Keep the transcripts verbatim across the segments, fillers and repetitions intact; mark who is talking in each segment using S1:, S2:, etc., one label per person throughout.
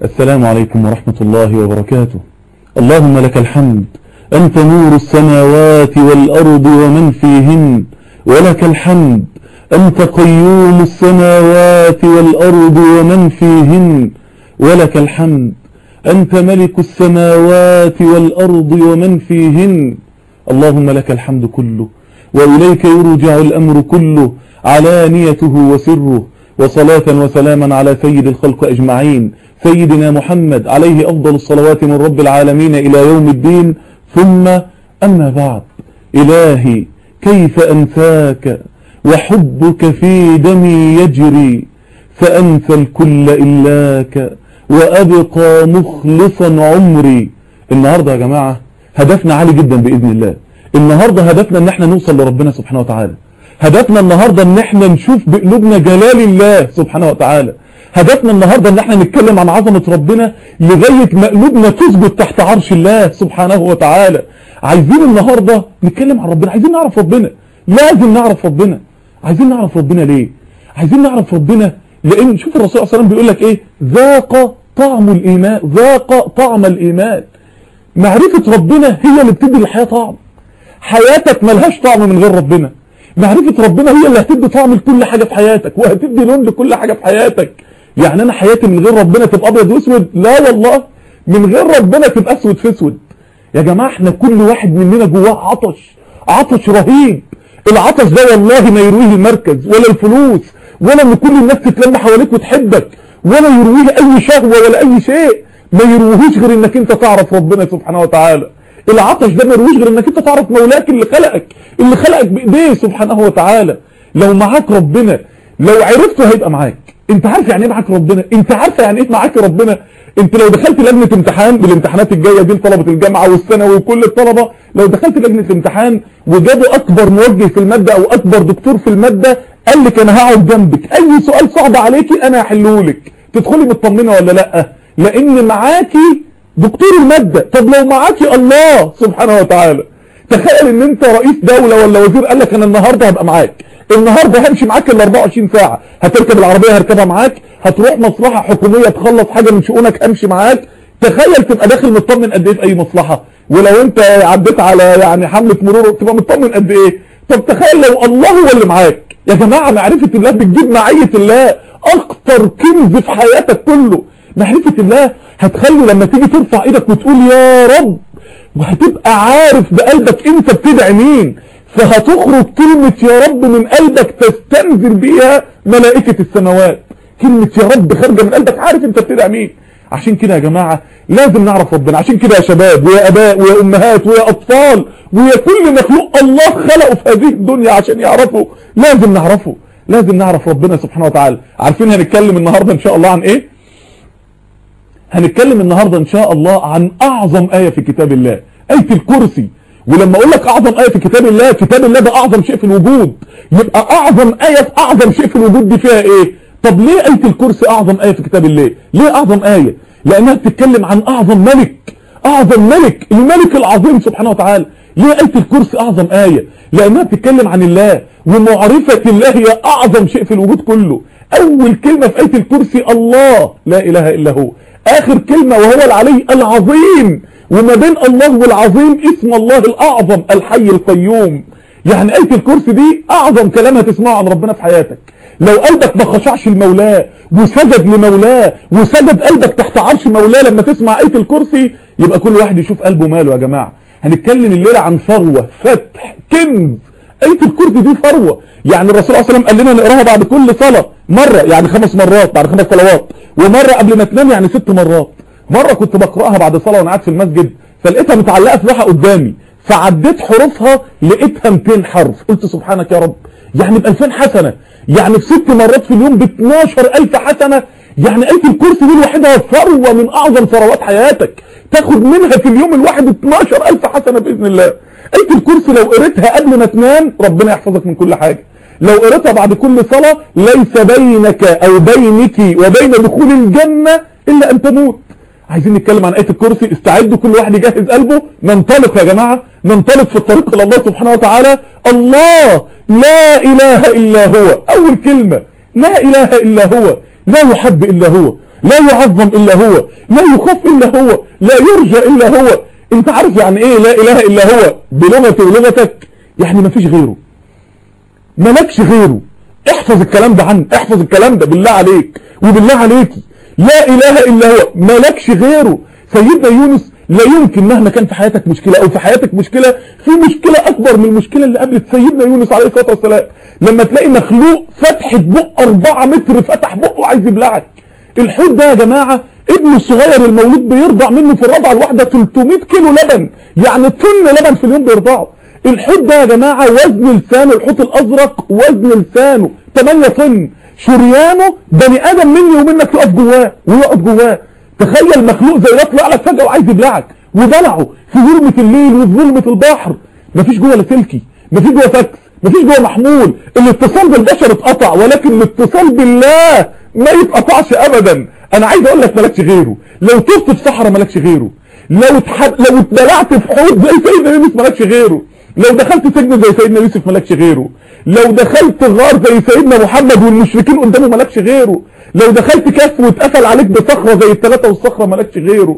S1: السلام عليكم ورحمة الله وبركاته. اللهم لك الحمد، أنت نور السماوات والأرض ومن فيهن، ولك الحمد أنت قيوم السماوات والأرض ومن فيهن، ولك الحمد أنت ملك السماوات والأرض ومن فيهن. اللهم لك الحمد كله، وإليك يرجع الأمر كله، علانيته وسره. وصلاة وسلاما على سيد الخلق أجمعين، سيدنا محمد عليه أفضل الصلوات من رب العالمين إلى يوم الدين. ثم أما بعد، إلهي كيف أنساك وحبك في دمي يجري، فأنسى الكل إلاك وأبقى مخلصا عمري. النهاردة يا جماعة هدفنا عالي جدا بإذن الله. النهاردة هدفنا ان احنا نوصل لربنا سبحانه وتعالى. هدفنا النهاردة ان احنا نشوف بقلوبنا جلال الله سبحانه وتعالى. هدفنا النهاردة ان احنا نتكلم عن عظمة ربنا لغاية ما قلوبنا تثبت تحت عرش الله سبحانه وتعالى. عايزين النهاردة نتكلم عن ربنا، عايزين نعرف ربنا، لازم نعرف ربنا. عايزين نعرف ربنا ليه؟ عايزين نعرف ربنا لان شوف الرسول صلى الله عليه وسلم بيقول لك ايه؟ ذاق طعم الايمان، ذاق طعم الايمان. معرفة ربنا هي اللي بتدي الحياة طعم. حياتك ملهاش طعم من غير ربنا. معرفة ربنا هي اللي هتدي طعم لكل حاجة في حياتك، وهتدي لون لكل حاجة في حياتك. يعني انا حياتي من غير ربنا تبقى ابيض واسود؟ لا والله، من غير ربنا تبقى اسود في اسود. يا جماعة احنا كل واحد مننا جواه عطش، عطش رهيب. العطش ده والله ما يرويه المركز ولا الفلوس ولا ان كل الناس تتلم حواليك وتحبك، ولا يرويه اي شهوة ولا اي شيء. ما يروهوش غير انك انت تعرف ربنا سبحانه وتعالى. العطش ده ما يروهوش غير انك انت تعرف مولاك اللي خلقك، اللي خلقك بايديه سبحانه وتعالى. لو معاك ربنا، لو عرفته هيبقى معاك. انت عارف يعني ايه معاك ربنا؟ انت عارفه يعني ايه معاك ربنا؟ انت لو دخلت لجنه امتحان بالامتحانات الجايه دي لطلبه الجامعه والثانوي وكل الطلبه، لو دخلت لجنه امتحان وجابوا اكبر موجه في الماده او اكبر دكتور في الماده قال لك انا هقعد جنبك، اي سؤال صعب عليكي انا هحله لك، تدخلي مطمنه ولا لا؟ لان معاكي دكتور الماده. طب لو معاكي الله سبحانه وتعالى، تخيل ان انت رئيس دوله ولا وزير قال لك انا النهارده هبقى معاك، النهارده همشي معاك ال أربعة وعشرين ساعه، هتركب العربيه هركبها معاك، هتروح مصلحه حكوميه تخلص حاجه من شؤونك امشي معاك. تخيل تبقى داخل مطمن قد ايه في اي مصلحه، ولو انت عديت على يعني حمله مرور تبقى مطمن قد ايه. طب تخيل لو الله هو اللي معاك. يا جماعه معرفه الله بتجيب معيه الله، اكتر كنز في حياتك كله. معرفه الله هتخلي لما تيجي ترفع ايدك وتقول يا رب، وهتبقى عارف بقلبك انت بتدعي مين، فهتخرج كلمة يا رب من قلبك تستنزل بيها ملائكة السماوات. كلمة يا رب خارجة من قلبك، عارف انت بتدعي مين. عشان كده يا جماعة لازم نعرف ربنا. عشان كده يا شباب ويا اباء ويا امهات ويا اطفال ويا كل مخلوق الله خلقه في هذه الدنيا عشان يعرفه، لازم نعرفه، لازم نعرف ربنا سبحانه وتعالى. عارفين هنتكلم النهاردة ان شاء الله عن ايه؟ هنتكلم النهاردة ان شاء الله عن اعظم آية في كتاب الله، آية الكرسي. ولما اقول لك اعظم آية في كتاب الله، كتاب الله ده اعظم شيء في الوجود، يبقى اعظم آية في اعظم شيء في الوجود دي فيها ايه؟ طب ليه آية الكرسي اعظم آية في كتاب الله؟ ليه اعظم آية؟ لانها بتتكلم عن اعظم ملك، اعظم ملك، الملك العظيم سبحانه وتعالى. ليه آية الكرسي اعظم آية؟ لانها بتتكلم عن الله، ومعرفة الله هي اعظم شيء في الوجود كله. اول كلمة في آية الكرسي الله، لا اله الا هو. اخر كلمة وهو العلي العظيم، وما بين الله والعظيم اسم الله الاعظم الحي القيوم. يعني آية الكرسي دي اعظم كلام هتسمعه عن ربنا في حياتك. لو قلبك ما خشعش لمولاه وسجد لمولاه وسجد قلبك تحت عرش مولاه لما تسمع آية الكرسي، يبقى كل واحد يشوف قلبه ماله. يا جماعة هنتكلم الليلة عن ثروة، فتح، كنز. آية الكرسي دي ثروة. يعني الرسول صلى الله عليه وسلم قال لنا نقراها بعد كل صلاة مرة، يعني خمس مرات بعد خمس صلوات، ومرة قبل ما تنام يعني ست مرات. مرة كنت بقرأها بعد صلاة وانا قاعد في المسجد، فلقيتها متعلقة في لوحة قدامي، فعديت حروفها لقيتها مئتين حرف، قلت سبحانك يا رب، يعني ب ألفين حسنة، يعني في ست مرات في اليوم ب اتناشر ألف حسنة. يعني آية الكرسي دي لوحدها ثروة من اعظم ثروات حياتك، تاخد منها في اليوم الواحد اتناشر ألف حسنة باذن الله. آية الكرسي لو قريتها قبل ما تنام ربنا يحفظك من كل حاجة، لو قريتها بعد كل صلاة ليس بينك او بينك وبين دخول الجنة الا ان تموت. عايزين نتكلم عن آية الكرسي، استعدوا كل واحد يجهز قلبه، ننطلق يا جماعة، ننطلق في الطريق الى الله سبحانه وتعالى. الله لا اله الا هو، اول كلمة لا اله الا هو، لا يحب الا هو. لا يعظم الا هو، لا يخاف الا هو، لا يرجى الا هو. انت عارف يعني ايه لا اله الا هو بلغتي ولغتك؟ يعني ما فيش غيره، مالكش غيره. احفظ الكلام ده عنه، احفظ الكلام ده بالله عليك وبالله عليكي. لا اله الا هو، مالكش غيره. سيدنا يونس لا يمكن مهما كان في حياتك مشكلة او في حياتك مشكلة، في مشكلة اكبر من المشكلة اللي قابلت سيدنا يونس عليه الصلاة والسلام. لما تلاقي مخلوق فتحة بق اربعة متر فتح بقه وعايز يبلعك. الحوت ده يا جماعة ابنه الصغير المولود بيرضع منه في الرضعة الواحدة ثلاثمائة كيلو لبن، يعني طن لبن في اليوم بيرضعه. الحوت ده يا جماعة وزن لسانه، الحوت الازرق وزن لسانه ثمانية طن، شريانه بني ادم مني ومنك يقف جواه ويقف جواه. تخيل مخلوق زي ده يطلع لك فجأة وعايز يبلعك، وبلعه في ظلمة الليل وفي ظلمة البحر. مفيش جوه لاسلكي، مفيش جوه فاكس، مفيش جوه محمول. الاتصال بالبشر اتقطع، ولكن الاتصال بالله ما يتقطعش ابدا. انا عايز اقول لك مالكش غيره. لو طفت في صحراء مالكش غيره، لو اتحب... لو اتبلعت في حوض زي سيدنا يونس مالكش غيره، لو دخلت سجن زي سيدنا يوسف مالكش غيره، لو دخلت غار زي سيدنا محمد والمشركين قدامه مالكش غيره، لو دخلت كهف واتقفل عليك بصخرة زي الثلاثة والصخرة مالكش غيره،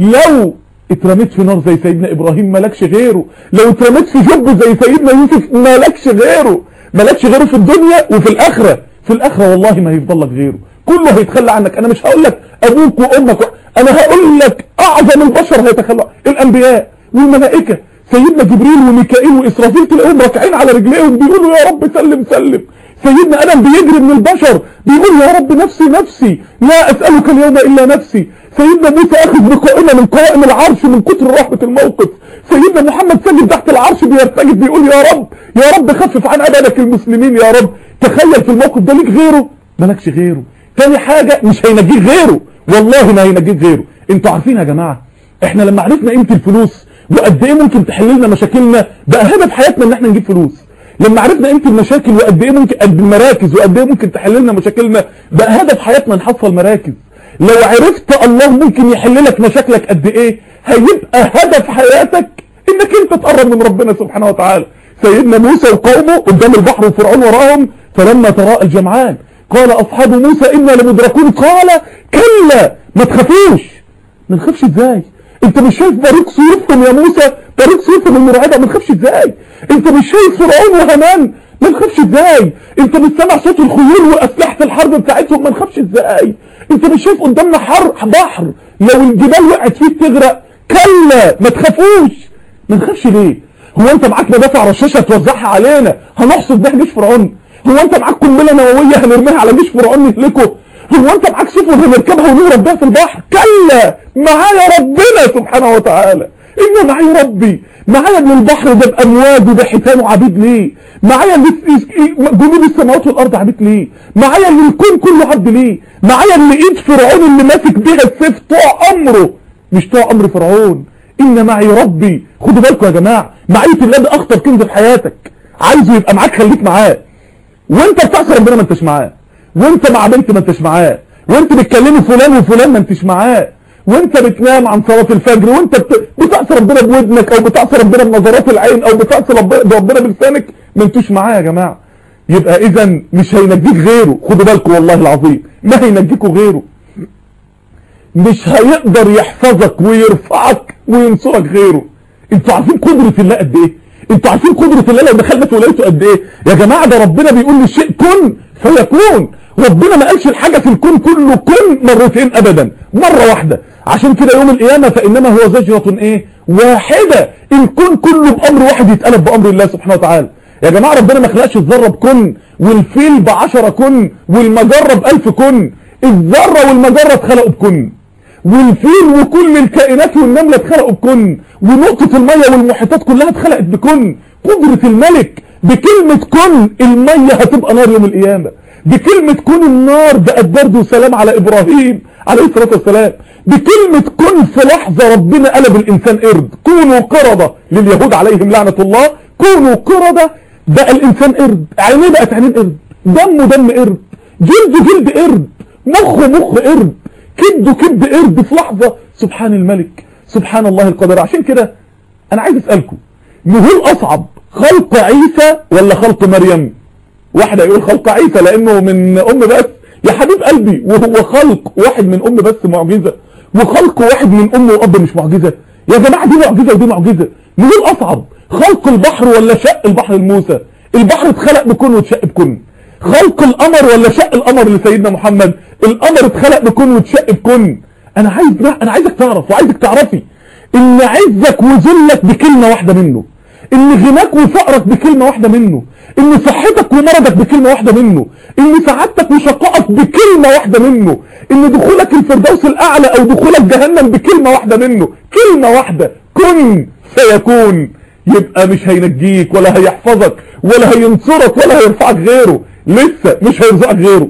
S1: لو اترميت في نار زي سيدنا ابراهيم مالكش غيره، لو اترميت في جب زي سيدنا يوسف مالكش غيره. مالكش غيره في الدنيا وفي الاخرة. في الاخرة والله ما هيفضل لك غيره، كله هيتخلى عنك. انا مش هقول لك ابوك وامك و... انا هقول لك اعظم البشر هيتخلى، الانبياء والملائكة. سيدنا جبريل وميكائيل واسرافيل تلاقيهم راكعين على رجليهم بيقولوا يا رب سلم سلم. سيدنا ادم بيجري من البشر بيقول يا رب نفسي نفسي لا اسالك اليوم الا نفسي. سيدنا موسى اخذ بقائمه من قوائم العرش من كتر رهبه الموقف. سيدنا محمد سجد تحت العرش بيرتجف بيقول يا رب يا رب خفف عن عبادك المسلمين يا رب. تخيل في الموقف ده ليك غيره؟ مالكش غيره. تاني حاجه مش هينجيك غيره، والله ما هينجيك غيره. انتوا عارفين يا جماعه احنا لما عرفنا قيمه الفلوس وقد ايه ممكن تحل لنا مشاكلنا بقى هدف حياتنا ان احنا نجيب فلوس. لما عرفنا قيمه المشاكل وقد ايه ممكن قد المراكز وقد ايه ممكن تحل لنا مشاكلنا بقى هدف حياتنا نحصل مراكز. لو عرفت الله ممكن يحل لك مشاكلك قد ايه هيبقى هدف حياتك انك انت تقرب من ربنا سبحانه وتعالى. سيدنا موسى وقومه قدام البحر وفرعون وراهم، فلما تراءى الجمعان قال اصحاب موسى انا لمدركون قال كلا ما تخافوش. ما نخافش ازاي؟ انت مش شايف طريق سيوفهم يا موسى؟ طريق سيوفهم المرعبه، ما نخافش ازاي؟ انت مش شايف فرعون وهامان؟ ما نخافش ازاي؟ انت مش سامع صوت الخيول واسلحه الحرب بتاعتهم؟ ما نخافش ازاي؟ انت مش شايف قدامنا حر بحر لو الجبال وقعت فيه بتغرق؟ كلا ما تخافوش. ما نخافش ليه؟ هو انت معاك مدافع رشاشه توزعها علينا هنحصد بيها جيش فرعون؟ هو انت معاك قنبله نوويه هنرميها على جيش فرعون نهلكه؟ هو انت معاك سفن هنركبها ونهرب بيها في البحر؟ كلا، معايا ربنا سبحانه وتعالى. ان معايا ربي، معايا ان البحر ده بامواج وبحيتان وعبيد ليه؟ معايا ان جنود السماوات والارض عبيد ليه؟ معايا ان الكون كله عبد ليه؟ معايا ان ايد فرعون اللي ماسك بيها السيف طوع امره مش طوع امر فرعون. ان معي ربي. خدوا بالكم يا جماعه، معيه الله ده اخطر كنز في حياتك. عايزه يبقى معاك خليك معاه. وانت بتعصي ربنا ما انتش معاه، وانت مع بنت ما انتش معاه، وانت بتكلمي فلان وفلان ما انتش معاه، وانت بتنام عن صلاه الفجر، وانت بت... بتعصي ربنا بودنك او بتعصي ربنا بنظرات العين او بتعصي ربنا بلسانك ما انتوش معاه يا جماعه. يبقى اذا مش هينجيك غيره. خدوا بالكم والله العظيم ما هينجيكوا غيره. مش هيقدر يحفظك ويرفعك وينصرك غيره. انتوا عارفين قدره الله قد ايه؟ انتوا عارفين قدره الله لو دخلت ولايته قد ايه؟ يا جماعه ده ربنا بيقول للشيء كن فيكون. ربنا ما قالش الحاجه في الكون كله كن مرتين ابدا، مره واحده. عشان كده يوم القيامه فانما هو زجره ايه؟ واحده. الكون كله بامر واحد يتقلب بامر الله سبحانه وتعالى. يا جماعه ربنا ما خلقش الذره بكن والفيل بعشرة كن والمجره بألف كن. الذره والمجره اتخلقوا بكن، والفيل وكل الكائنات والنمله اتخلقوا بكن، ونقطه الميه والمحيطات كلها اتخلقت بكن. قدره الملك بكلمه كن الميه هتبقى نار يوم القيامه. بكلمة كن النار بقت برد وسلام على ابراهيم عليه الصلاة والسلام. بكلمة كن في لحظة ربنا قلب الانسان قرد. كونوا قردة لليهود عليهم لعنة الله. كونوا قردة بقى الانسان قرد. عينيه بقت عينين قرد، دمه دم قرد، جلده جلد قرد، مخه مخ قرد، كبده كبد قرد في لحظة. سبحان الملك، سبحان الله القادر. عشان كده انا عايز اسألكم، مهول اصعب خلق عيسى ولا خلق مريم؟ واحدة يقول خلق عيسى لانه من ام بس، يا حبيب قلبي، وهو خلق واحد من ام بس معجزة، وخلق واحد من ام واب مش معجزة؟ يا جماعة دي معجزة ودي معجزة، مين الاصعب؟ خلق البحر ولا شق البحر لموسى؟ البحر اتخلق بكون واتشق بكون. خلق القمر ولا شق القمر لسيدنا محمد؟ القمر اتخلق بكون واتشق بكون. انا عايز انا عايزك تعرف وعايزك تعرفي ان عزك وذلك بكلمة واحدة منه، ان غناك وفقرك بكلمة واحدة منه، ان صحتك ومرضك بكلمة واحدة منه، ان سعادتك وشقائك بكلمة واحدة منه، ان دخولك الفردوس الاعلى او دخولك جهنم بكلمة واحدة منه. كلمة واحدة، كن فيكون. يبقى مش هينجيك ولا هيحفظك ولا هينصرك ولا هيرفعك غيره، لسه مش هيرزقك غيره.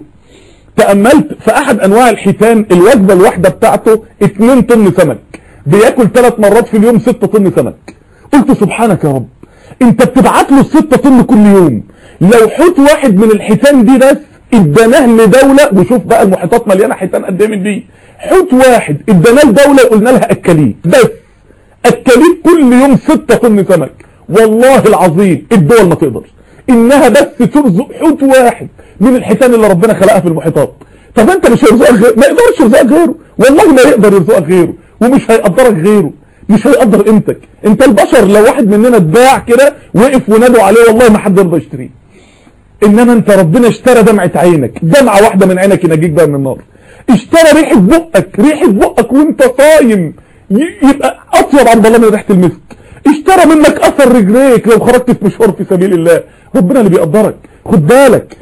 S1: تأملت في احد انواع الحيتان الوجبة الواحدة بتاعته اتنين طن سمك، بياكل ثلاث مرات في اليوم ستة طن سمك. قلت سبحانك يا رب، انت بتبعت له الستة طن كل يوم. لو حوت واحد من الحيتان دي بس اداناه لدولة، وشوف بقى المحيطات مليانة حيتان قد ايه من دي، حوت واحد اداناه لدولة قلنا لها اكليه بس، اكليه كل يوم ستة طن سمك، والله العظيم الدول ما تقدر انها بس ترزق حوت واحد من الحيتان اللي ربنا خلقها في المحيطات. طب انت مش هيرزقك غيره؟ ما يقدرش يرزقك غيره، والله ما يقدر يرزقك غيره، ومش هيقدرك غيره، مش هيقدر قيمتك. انت البشر لو واحد مننا اتباع كده وقف ونادوا عليه والله ما حد يرضى يشتريه. انما انت ربنا اشترى دمعة عينك، دمعة واحدة من عينك ينجيك بقى من النار. اشترى ريحة بقك، ريحة بقك وانت صايم يبقى اطيب عند الله من ريحة المسك. اشترى منك اثر رجليك لو خرجت في مشوار في سبيل الله. ربنا اللي بيقدرك. خد بالك،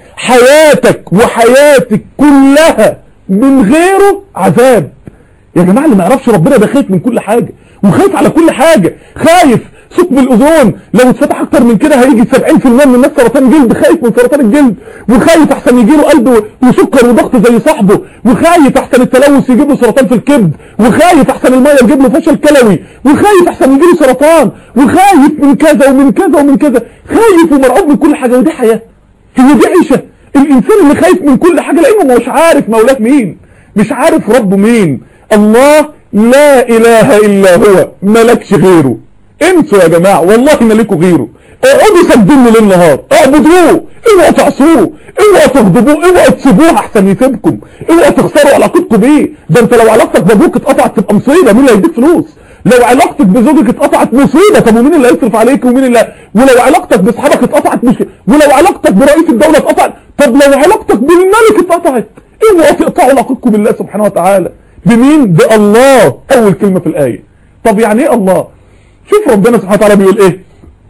S1: حياتك وحياتك كلها من غيره عذاب. يا جماعة اللي ما يعرفش ربنا ده خايف من كل حاجة، وخايف على كل حاجة. خايف ثقب الاوزون لو اتفتح اكتر من كده هيجي سبعين في المية من الناس سرطان جلد، خايف من سرطان الجلد، وخايف احسن يجيله قلب وسكر وضغط زي صاحبه، وخايف احسن التلوث يجيب له سرطان في الكبد، وخايف احسن الميه تجيب له فشل كلوي، وخايف احسن يجيله سرطان، وخايف من كذا ومن كذا ومن كذا، خايف ومرعوب من كل حاجة. ودي حياة، هي دي عيشة. الانسان اللي خايف من كل حاجة لانه مش عارف مولاه مين، مش عارف ربه مين. الله لا اله الا هو، ملكش غيره. انسوا يا جماعة والله ما لكوا غيره. اقعدوا سجدوا ليل نهار، اعبدوه، اوعوا تعصوه، اوعوا تغضبوه، اوعوا تسيبوه احسن يسيبكم، اوعوا تخسروا علاقتكم بيه. ده انت لو علاقتك بابوك اتقطعت تبقى مصيبة، مين اللي هيديك فلوس؟ لو علاقتك بزوجك اتقطعت مصيبة، طب ومين اللي هيصرف عليك ومين اللي، ولو علاقتك باصحابك اتقطعت مشكلة، ولو علاقتك برئيس الدولة اتقطعت، طب لو علاقتك بالملك اتقطعت، اوعوا تقطعوا علاقتكم بالله سبحانه وتعالى. بمين؟ بالله. اول كلمة في الآية. طب يعني ايه الله؟ شوف ربنا سبحانه وتعالى بيقول ايه؟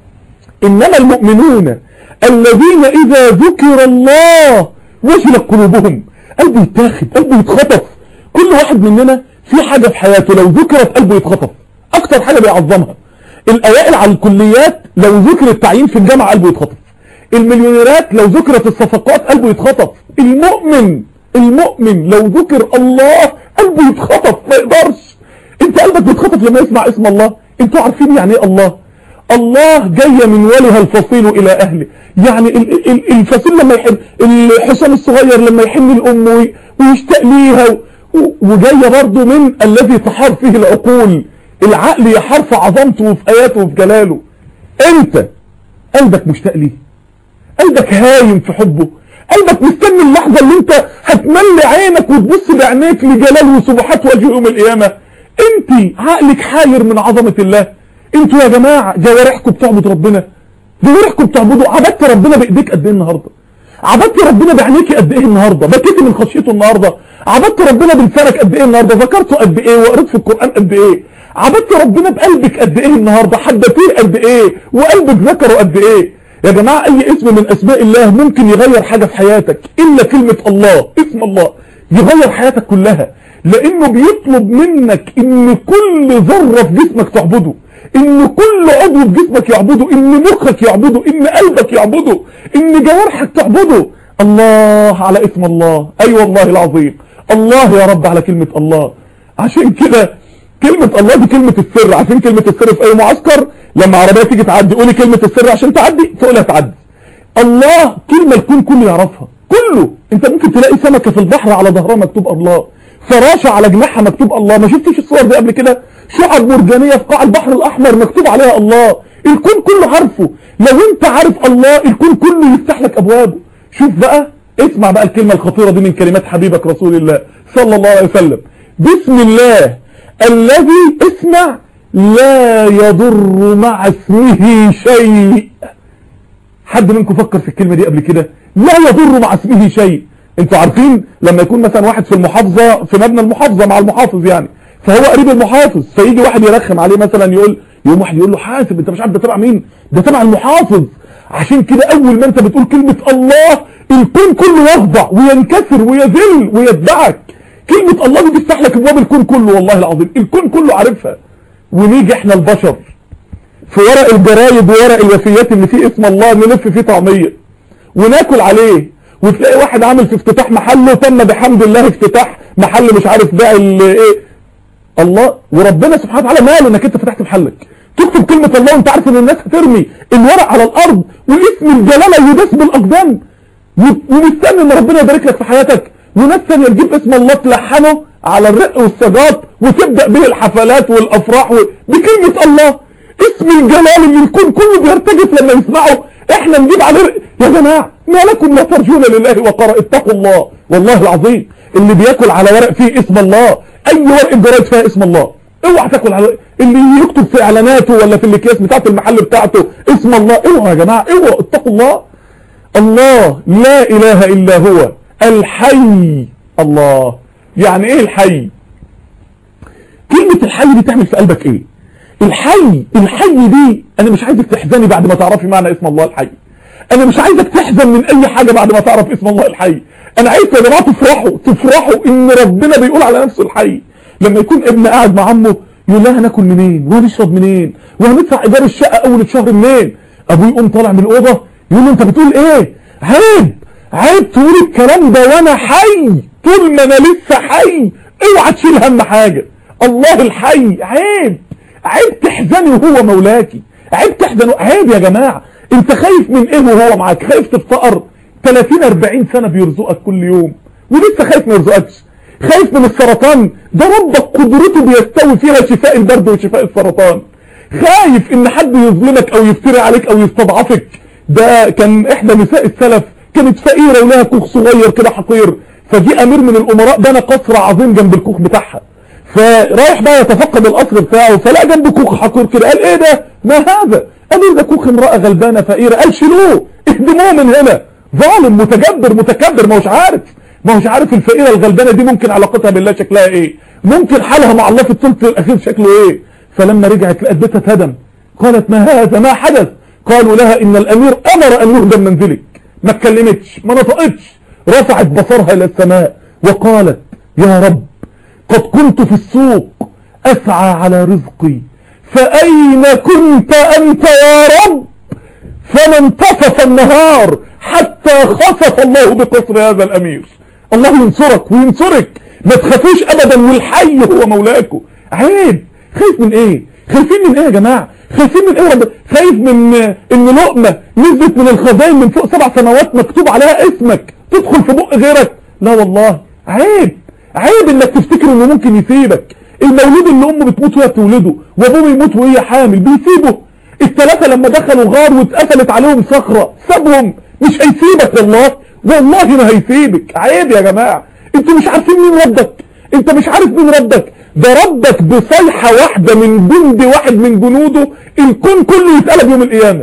S1: انما المؤمنون الذين اذا ذكر الله وجلت قلوبهم. قلبه يتاخد، قلبه يتخطف. كل واحد مننا في حاجة في حياته لو ذكرت قلبه يتخطف، اكتر حاجة بيعظمها. الاوائل على الكليات لو ذكر التعيين في الجامعة قلبه يتخطف. المليونيرات لو ذكرت الصفقات قلبه يتخطف. المؤمن المؤمن لو ذكر الله قلبه يتخطف، ما يقدرش. انت قلبك بيتخطف لما يسمع اسم الله. انتوا عارفين يعني ايه الله؟ الله جاية من ولها الفصيل الى اهله. يعني الفصيل لما يحب، الحصان الصغير لما يحن الام ويشتاق ليها، وجاية برضو من الذي تحار فيه العقول. العقل يحار في عظمته وفي اياته وفي جلاله. انت قلبك مشتاق ليه؟ قلبك هايم في حبه؟ قلبك مستني اللحظة اللي انت هتملي عينك وتبص بعينيك لجلال وسبحات وجه يوم القيامة؟ انت عقلك حاير من عظمة الله. انتوا يا جماعة جوارحكم بتعبد ربنا، جوارحكم بتعبدوا. عبدت ربنا بايديك قد ايه النهاردة؟ عبدت ربنا بعينيك قد ايه النهاردة؟ بكيتي من خشيته النهاردة؟ عبدت ربنا بلسانك قد ايه النهاردة؟ ذكرته قد ايه؟ وقريت في القرآن قد ايه؟ عبدت ربنا بقلبك قد ايه النهاردة؟ حبتيه قد ايه؟ وقلبك ذكره قد ايه؟ يا جماعة اي اسم من اسماء الله ممكن يغير حاجة في حياتك الا كلمة الله. اسم الله يغير حياتك كلها، لانه بيطلب منك ان كل ذرة في جسمك تعبده، ان كل عضو في جسمك يعبده، ان مخك يعبده، ان قلبك يعبده، ان جوارحك تعبده. الله على اسم الله. اي أيوة والله العظيم. الله يا رب على كلمة الله. عشان كده كلمة الله دي كلمة السر. عارفين كلمة السر في اي معسكر لما عربية تيجي تعدي قولي كلمة السر عشان تعدي، تقولها تعدي. الله كلمة الكون كله يعرفها، كله. انت ممكن تلاقي سمكة في البحر على ظهرها مكتوب الله، فراشة على جناحها مكتوب الله. ما شفتش الصور دي قبل كده؟ شعب مرجانية في قاع البحر الاحمر مكتوب عليها الله. الكون كله عارفه. لو انت عارف الله الكون كله يفتح لك ابوابه. شوف بقى اسمع بقى الكلمة الخطيرة دي من كلمات حبيبك رسول الله صلى الله عليه وسلم. بسم الله الذي اسمع لا يضر مع اسمه شيء. حد منكم فكر في الكلمة دي قبل كده؟ لا يضر مع اسمه شيء. انتوا عارفين لما يكون مثلا واحد في المحافظة في مبنى المحافظة مع المحافظ يعني، فهو قريب المحافظ، فيجي واحد يرخم عليه مثلا يقول يوم واحد يقول له حاسب انت مش عارف ده تبع مين؟ ده تبع المحافظ. عشان كده اول ما انت بتقول كلمة الله الكون كله يخضع وينكسر ويذل ويتبعك. كلمة الله دي تفتح لك ابواب الكون كله، والله العظيم الكون كله عارفها. ونيجي احنا البشر في ورق الجرايد وورق الوفيات اللي فيه اسم الله نلف فيه طعمية وناكل عليه، وتلاقي واحد عامل في افتتاح محله تم بحمد الله افتتاح محل مش عارف باع ايه الله، وربنا سبحانه وتعالى ماله انك انت فتحت محلك. تكتب كلمة الله وانت عارف ان الناس هترمي الورق على الارض والاسم الجلالة يداس بالاقدام، ومستني ان ربنا يبارك لك في حياتك. وناس ثانيه تجيب اسم الله تلحنه على الرق والسجاط وتبدا به الحفلات والافراح بكلمه الله. اسم الجلال اللي الكون كله بيرتجف لما يسمعه، احنا نجيب عليه رق. يا جماعه ما لكم لا ترجون لله وقرا اتقوا الله. والله العظيم اللي بياكل على ورق فيه اسم الله، اي ورق جرايد فيها اسم الله اوعى تاكل على اللي يكتب في اعلاناته ولا في الاكياس بتاعه المحل بتاعته اسم الله. اوعى يا جماعه اوعى اتقوا الله. الله لا اله الا هو الحي. الله يعني ايه الحي؟ كلمة الحي دي تعمل في قلبك ايه؟ الحي الحي دي انا مش عايزك تحزني بعد ما تعرفي معنى اسم الله الحي. انا مش عايزك تحزن من اي حاجة بعد ما تعرف اسم الله الحي. انا عايز يا جماعة تفرحوا تفرحوا ان ربنا بيقول على نفسه الحي. لما يكون ابن قاعد مع عمه يقول لها هناكل منين وهنشرب منين وهندفع ايجار الشقة اول الشهر منين، ابوه يقوم طالع من الاوضه يقول له انت بتقول ايه؟ عيب عيب تقول الكلام ده وانا حي. طول ما انا لسه حي اوعى تشيل هم حاجه. الله الحي عيب عيب تحزني وهو مولاكي، عيب تحزن. عيب يا جماعه. انت خايف من ايه وهو معاك؟ خايف تفتقر ثلاثين أربعين سنه بيرزقك كل يوم ولسه خايف ما يرزقكش. خايف من السرطان، ده ربك قدرته بيستوي فيها شفاء البرد وشفاء السرطان. خايف ان حد يظلمك او يفتري عليك او يستضعفك. ده كان احدى نساء السلف كانت فقيرة ولها كوخ صغير كده حقير، فجي امير من الامراء بنى قصر عظيم جنب الكوخ بتاعها، فرايح بقى يتفقد القصر بتاعه فلقى جنب كوخ حقير كده. قال ايه ده؟ ما هذا؟ قال ده كوخ امرأة غلبانة فقيرة. قال شيلوه اهدموه من هنا. ظالم متجبر متكبر ما هوش عارف ما هوش عارف الفقيرة الغلبانة دي ممكن علاقتها بالله شكلها ايه، ممكن حالها مع الله في الثلث الاخير شكله ايه. فلما رجعت لقت بيتها اتهدم. قالت ما هذا؟ ما حدث؟ قالوا لها ان الامير امر ان يهدم منزلك. ما اتكلمتش ما نطقتش، رفعت بصرها الى السماء وقالت يا رب قد كنت في السوق اسعى على رزقي فاين كنت انت يا رب؟ فما انتصف النهار حتى خسف الله بقصر هذا الامير. الله ينصرك وينصرك، ما تخافوش ابدا والحي هو مولاكم. عيب. خايف من ايه؟ خايفين من ايه يا جماعه؟ خايفين من ايه؟ رب خايف من ان لقمه نزلت من الخزائن من فوق سبع سنوات مكتوب عليها اسمك تدخل في بق غيرك؟ لا والله عيب عيب انك تفتكر انه ممكن يسيبك. المولود اللي امه بتموت وهي بتولده وابوه يموت وهي حامل بيسيبه. الثلاثه لما دخلوا غار واتقفلت عليهم صخره سابهم. مش هيسيبك والله والله ما هيسيبك. عيب يا جماعه. انتوا مش عارفين مين ربك. انت مش عارف مين ربك. ده ربك بصيحة واحدة من جند واحد من جنوده الكون كله يتقلب يوم القيامة.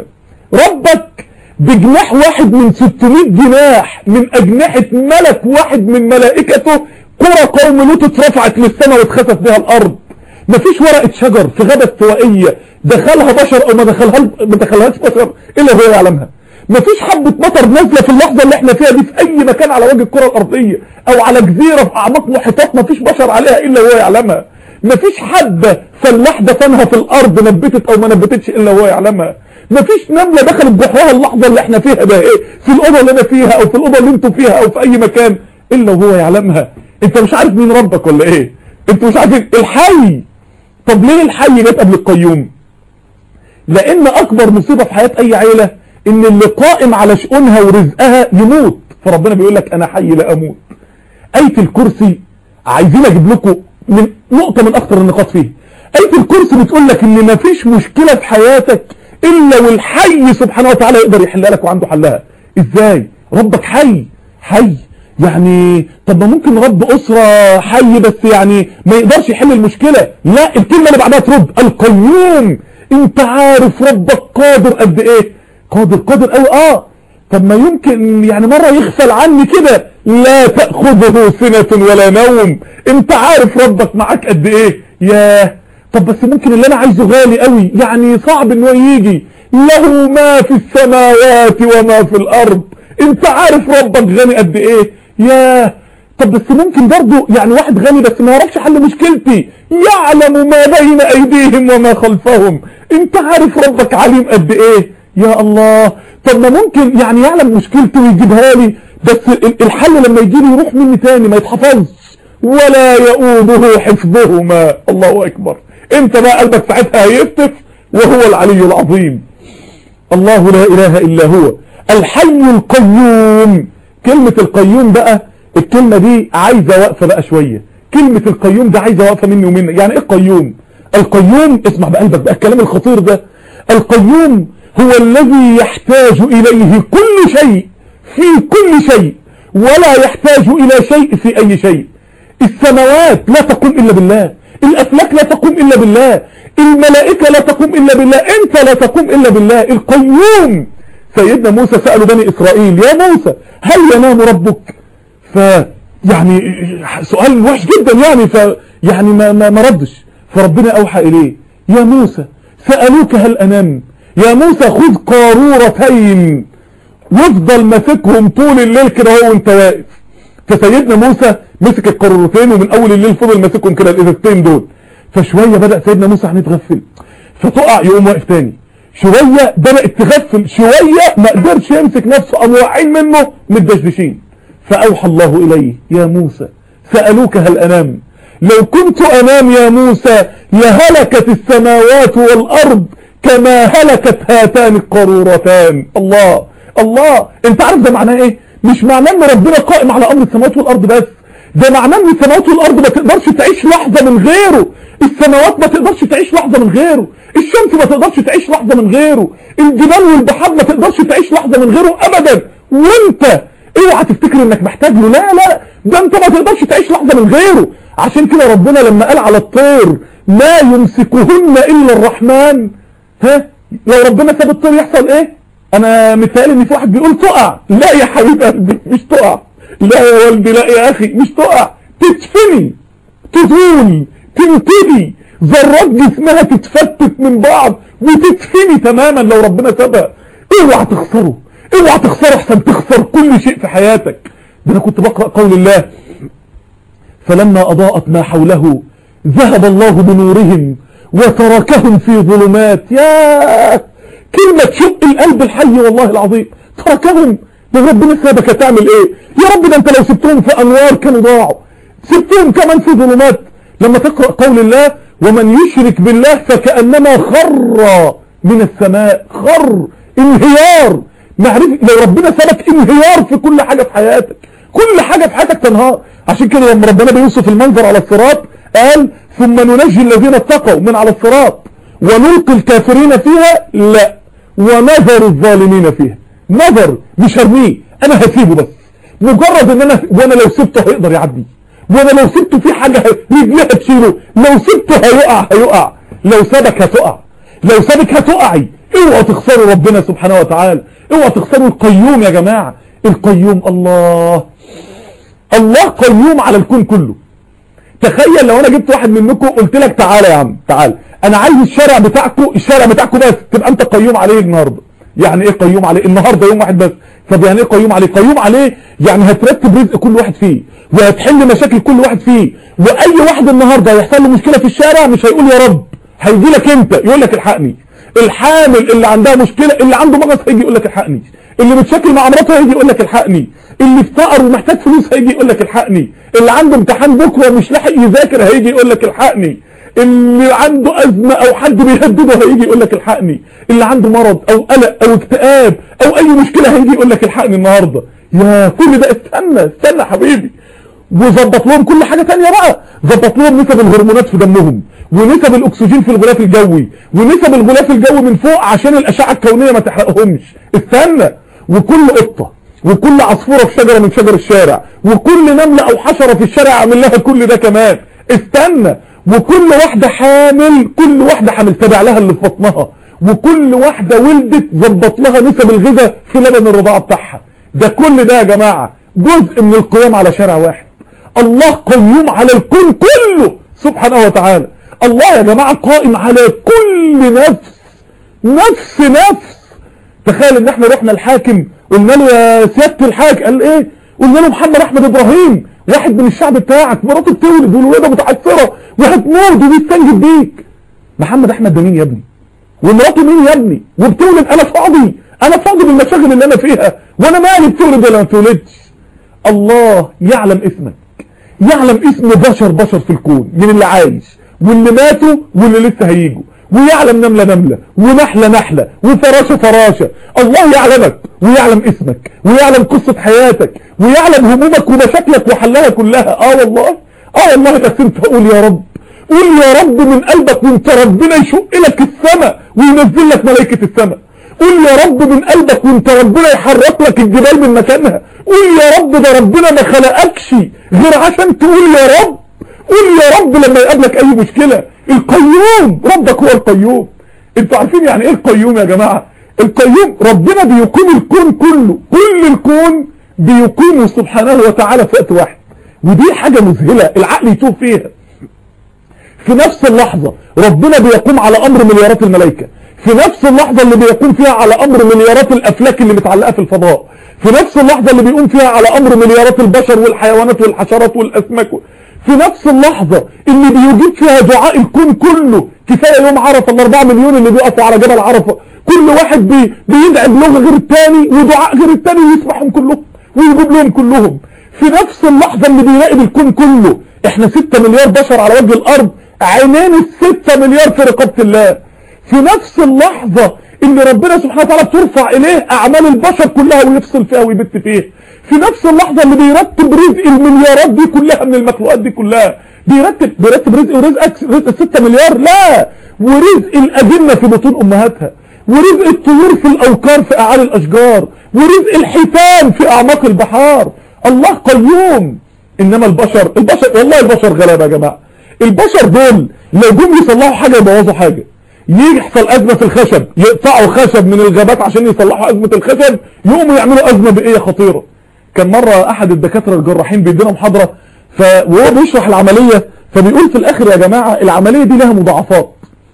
S1: ربك بجناح واحد من ستمائة جناح من اجنحة ملك واحد من ملائكته قرى قوم لوط اترفعت للسماء واتخسف بها الارض. مفيش ورقة شجر في غابة استوائية دخلها بشر او ما دخلها ما دخلهاش بشر الا هو يعلمها. مفيش حبة مطر نازلة في اللحظة اللي احنا فيها دي في اي مكان على وجه الكرة الارضية او على جزيرة في اعماق محيطات مفيش بشر عليها الا هو يعلمها. مفيش حبة فلاح دفنها في الارض نبتت او ما نبتتش الا هو يعلمها. مفيش نملة دخلت بحرها اللحظة اللي احنا فيها ده ايه في الاوضة اللي انا فيها او في الاوضة اللي انتوا فيها او في اي مكان الا هو يعلمها. انت مش عارف مين ربك ولا ايه؟ انتوا مش عارفين الحي. طب ليه الحي جت قبل القيوم؟ لان اكبر مصيبة في حياة اي عيلة ان اللي قائم على شؤونها ورزقها يموت، فربنا بيقول لك انا حي لا اموت. آية الكرسي عايزين اجيب لكم من نقطة من اخطر النقاط فيه. آية الكرسي بتقول لك ان مفيش مشكلة في حياتك الا والحي سبحانه وتعالى يقدر يحلها لك وعنده حلها. ازاي؟ ربك حي حي يعني طب ما ممكن رب أسرة حي بس يعني ما يقدرش يحل المشكلة. لا، الكلمة اللي بعدها ترد القيوم. انت عارف ربك قادر قد ايه؟ قادر قادر قوي. اه طب ما يمكن يعني مرة يغفل عني كده. لا تأخذه سنة ولا نوم. انت عارف ربك معاك قد ايه. ياه طب بس ممكن اللي انا عايزه غالي قوي يعني صعب انه يجي. له ما في السماوات وما في الارض. انت عارف ربك غني قد ايه. ياه طب بس ممكن برضو يعني واحد غني بس ما يعرفش حل مشكلتي. يعلم ما بين ايديهم وما خلفهم. انت عارف ربك عليم قد ايه. يا الله طب ما ممكن يعني يعلم مشكلته ويجيبها لي بس الحل لما يجي لي يروح مني تاني ما يتحفظش. ولا يؤوده حفظهما. الله اكبر. انت بقى قلبك ساعتها هيفتف وهو العلي العظيم. الله لا اله الا هو الحي القيوم. كلمة القيوم بقى الكلمة دي عايزة وقفة بقى شوية. كلمة القيوم ده عايزة وقفة مني ومنك. يعني ايه القيوم؟ القيوم اسمع بقلبك بقى الكلام الخطير ده. القيوم هو الذي يحتاج اليه كل شيء في كل شيء ولا يحتاج الى شيء في اي شيء. السماوات لا تقوم الا بالله. الافلاك لا تقوم الا بالله. الملائكة لا تقوم الا بالله. انت لا تقوم الا بالله. القيوم. سيدنا موسى سألوا بني اسرائيل يا موسى هل ينام ربك؟ ف يعني سؤال وحش جدا يعني ف يعني ما, ما, ما ردش. فربنا اوحى اليه يا موسى سألوك هل انام. يا موسى خذ قارورتين وافضل ماسكهم طول الليل كده هو وانت واقف. فسيدنا موسى مسك القارورتين ومن اول الليل فضل ماسكهم كده الازازتين دول. فشويه بدأ سيدنا موسى هنتغفل فتقع يقوم واقف تاني. شويه بدأت تغفل شويه ما قدرش يمسك نفسه قاموا واقعين منه متدشدشين. فاوحى الله اليه يا موسى سألوك هل انام. لو كنت انام يا موسى لهلكت السماوات والارض كما هلكت هاتان القارورتان. الله الله انت عارف ده معناه ايه؟ مش معناه ان ربنا قائم على امر السماوات والارض بس. ده معناه ان السماوات والارض ما تقدرش تعيش لحظة من غيره. السماوات ما تقدرش تعيش لحظة من غيره. الشمس ما تقدرش تعيش لحظة من غيره. الجبال والبحار ما تقدرش تعيش لحظة من غيره ابدا. وانت اوعى تفتكر انك محتاج له. لا لا ده انت ما تقدرش تعيش لحظة من غيره. عشان كده ربنا لما قال على الطير لا يمسكهن الا الرحمن. ها لو ربنا ساب الطير يحصل ايه؟ انا متهيألي ان في واحد بيقول تقع. لا يا حبيب قلبي مش تقع. لا يا والدي لا يا اخي مش تقع. تدفني تزول تنتدي ذرات جسمها تتفتت من بعض وتدفني تماما لو ربنا سابها. اوعى تخسره. اوعى تخسره احسن تخسر كل شيء في حياتك. ده انا كنت بقرأ قول الله فلما اضاءت ما حوله ذهب الله بنورهم وتركهم في ظلمات. يا كلمة تشق القلب الحي والله العظيم. تركهم. ده ربنا سابك هتعمل ايه يا رب؟ ده انت لو سبتهم في انوار كانوا ضاعوا. سبتهم كمان في ظلمات. لما تقرأ قول الله ومن يشرك بالله فكأنما خر من السماء. خر انهيار. معرفة لو ربنا سابك انهيار في كل حاجة في حياتك. كل حاجة في حياتك تنهار. عشان كده لما ربنا بيوصف المنظر على الصراط قال ثم ننجي الذين اتقوا من على الصراط ونلقي الكافرين فيها لا ونذر الظالمين فيها. نذر مش هرميه انا هسيبه بس مجرد ان انا وانا لو سبته هيقدر يعدي. وانا لو سبته في حاجة رجليها تشيله. لو سبته هيقع هيقع. لو سابك هتقع. لو سابك هتقعي. اوعوا تخسروا ربنا سبحانه وتعالى. اوعوا تخسروا القيوم يا جماعة. القيوم الله الله قيوم على الكون كله. تخيل لو انا جبت واحد منكم قلت لك تعالى يا عم تعالى انا عايز الشارع بتاعكم الشارع بتاعكم بس تبقى انت قيوم عليه النهارده. يعني ايه قيوم عليه النهارده؟ يوم واحد بس. طب يعني ايه قيوم عليه؟ قيوم عليه يعني هترتب رزق كل واحد فيه وهتحل مشاكل كل واحد فيه. واي واحد النهارده هيحصل له مشكله في الشارع مش هيقول يا رب هيجي لك انت يقول لك الحقني. الحامل اللي عندها مشكله اللي عنده مغص هيجي يقول لك الحقني. اللي متشكل مع مراته هيجي يقول لك الحقني. اللي افتقر ومحتاج فلوس هيجي يقول لك الحقني. اللي عنده امتحان بكره مش لاحق يذاكر هيجي يقول لك الحقني. اللي عنده ازمه او حد بيهدده هيجي يقول لك الحقني. اللي عنده مرض او قلق او اكتئاب او اي مشكله هيجي يقول لك الحقني النهارده. يا كل ده استنى استنى حبيبي. وظبط لهم كل حاجه ثانيه بقى. ظبط لهم نسب الهرمونات في دمهم ونسب الاكسجين في الغلاف الجوي ونسب الغلاف الجوي من فوق عشان الاشعه الكونيه ما تحرقهمش. استنى. وكل قطه وكل عصفورة في شجرة من شجر الشارع، وكل نملة او حشرة في الشارع اعمل لها كل ده كمان. استنى، وكل واحدة حامل، كل واحدة حامل تابع لها اللي في بطنها، وكل واحدة ولدت ظبط لها نسب الغذاء في لبن الرضاعة بتاعها. ده كل ده يا جماعة جزء من القيام على شارع واحد. الله قيوم على الكون كله سبحانه وتعالى. الله يا جماعة قائم على كل نفس نفس نفس. تخيل ان احنا رحنا الحاكم قلنا له يا سيادة الحاكم، قال ايه؟ قلنا له محمد احمد ابراهيم واحد من الشعب بتاعك مراته بتولد والولادة متعثرة وهتموت وبيستنجد بيك. محمد احمد ده مين يا ابني؟ ومراته مين يا ابني؟ وبتولد. انا فاضي، انا فاضي بالمشاغل اللي انا فيها، وانا مالي بتولد ولا ما بتولدش. الله يعلم اسمك، يعلم اسم بشر بشر في الكون، من اللي عايش واللي ماتوا واللي لسه هيجوا، ويعلم نملة نملة ونحلة نحلة وفراشة فراشة. الله يعلمك ويعلم اسمك ويعلم قصة حياتك ويعلم همومك ومشاكلك وحلها كلها. اه والله، اه والله. بس انت قول يا رب، قول يا رب من قلبك، وانت ربنا يشق لك السماء وينزل لك ملائكة السماء. قول يا رب من قلبك وانت ربنا يحرك لك الجبال من مكانها. قول يا رب ده ربنا ما خلقكش غير عشان تقول يا رب. قول يا رب لما يقابلك اي مشكلة. القيوم، ربك هو القيوم. انتوا عارفين يعني ايه القيوم يا جماعة؟ القيوم ربنا بيقيم الكون كله، كل الكون بيقيمه سبحانه وتعالى في وقت واحد. ودي حاجة مذهلة العقل يتوه فيها. في نفس اللحظة ربنا بيقوم على امر مليارات الملائكة، في نفس اللحظة اللي بيقوم فيها على امر مليارات الافلاك اللي متعلقة في الفضاء، في نفس اللحظة اللي بيقوم فيها على امر مليارات البشر والحيوانات والحشرات والاسماك، في نفس اللحظة اللي بيجيب فيها دعاء الكون كله. كفاية يوم عرفة الاربعة مليون اللي بيقفوا على جبل عرفة، كل واحد بي بيدعي بلغة غير التاني ودعاء غير التاني ويسمعهم كلهم ويجيب لهم كلهم. في نفس اللحظة اللي بيراقب الكون كله. احنا ستة مليار بشر على وجه الارض، عينين الستة مليار في رقابة الله. في نفس اللحظة اللي ربنا سبحانه وتعالى بترفع اليه اعمال البشر كلها ويفصل فيها ويبت فيها. في نفس اللحظة اللي بيرتب رزق المليارات دي كلها من المخلوقات دي كلها. بيرتب بيرتب رزق ورزقك رزق الستة مليار، لا، ورزق الأجنة في بطون امهاتها، ورزق الطيور في الاوكار في اعالي الاشجار، ورزق الحيتان في اعماق البحار. الله قيوم. انما البشر البشر والله البشر غلابة يا جماعة. البشر دول لو جم يصلحوا حاجة يبوظوا حاجة. يحصل ازمة في الخشب، يقطعوا خشب من الغابات عشان يصلحوا ازمة الخشب، يقوموا يعملوا ازمة بيئية خطيرة. كان مرة احد الدكاترة الجراحين بيدينا محاضرة ف... وهو بيشرح العملية، فبيقول في الاخر يا جماعة العملية دي لها مضاعفات،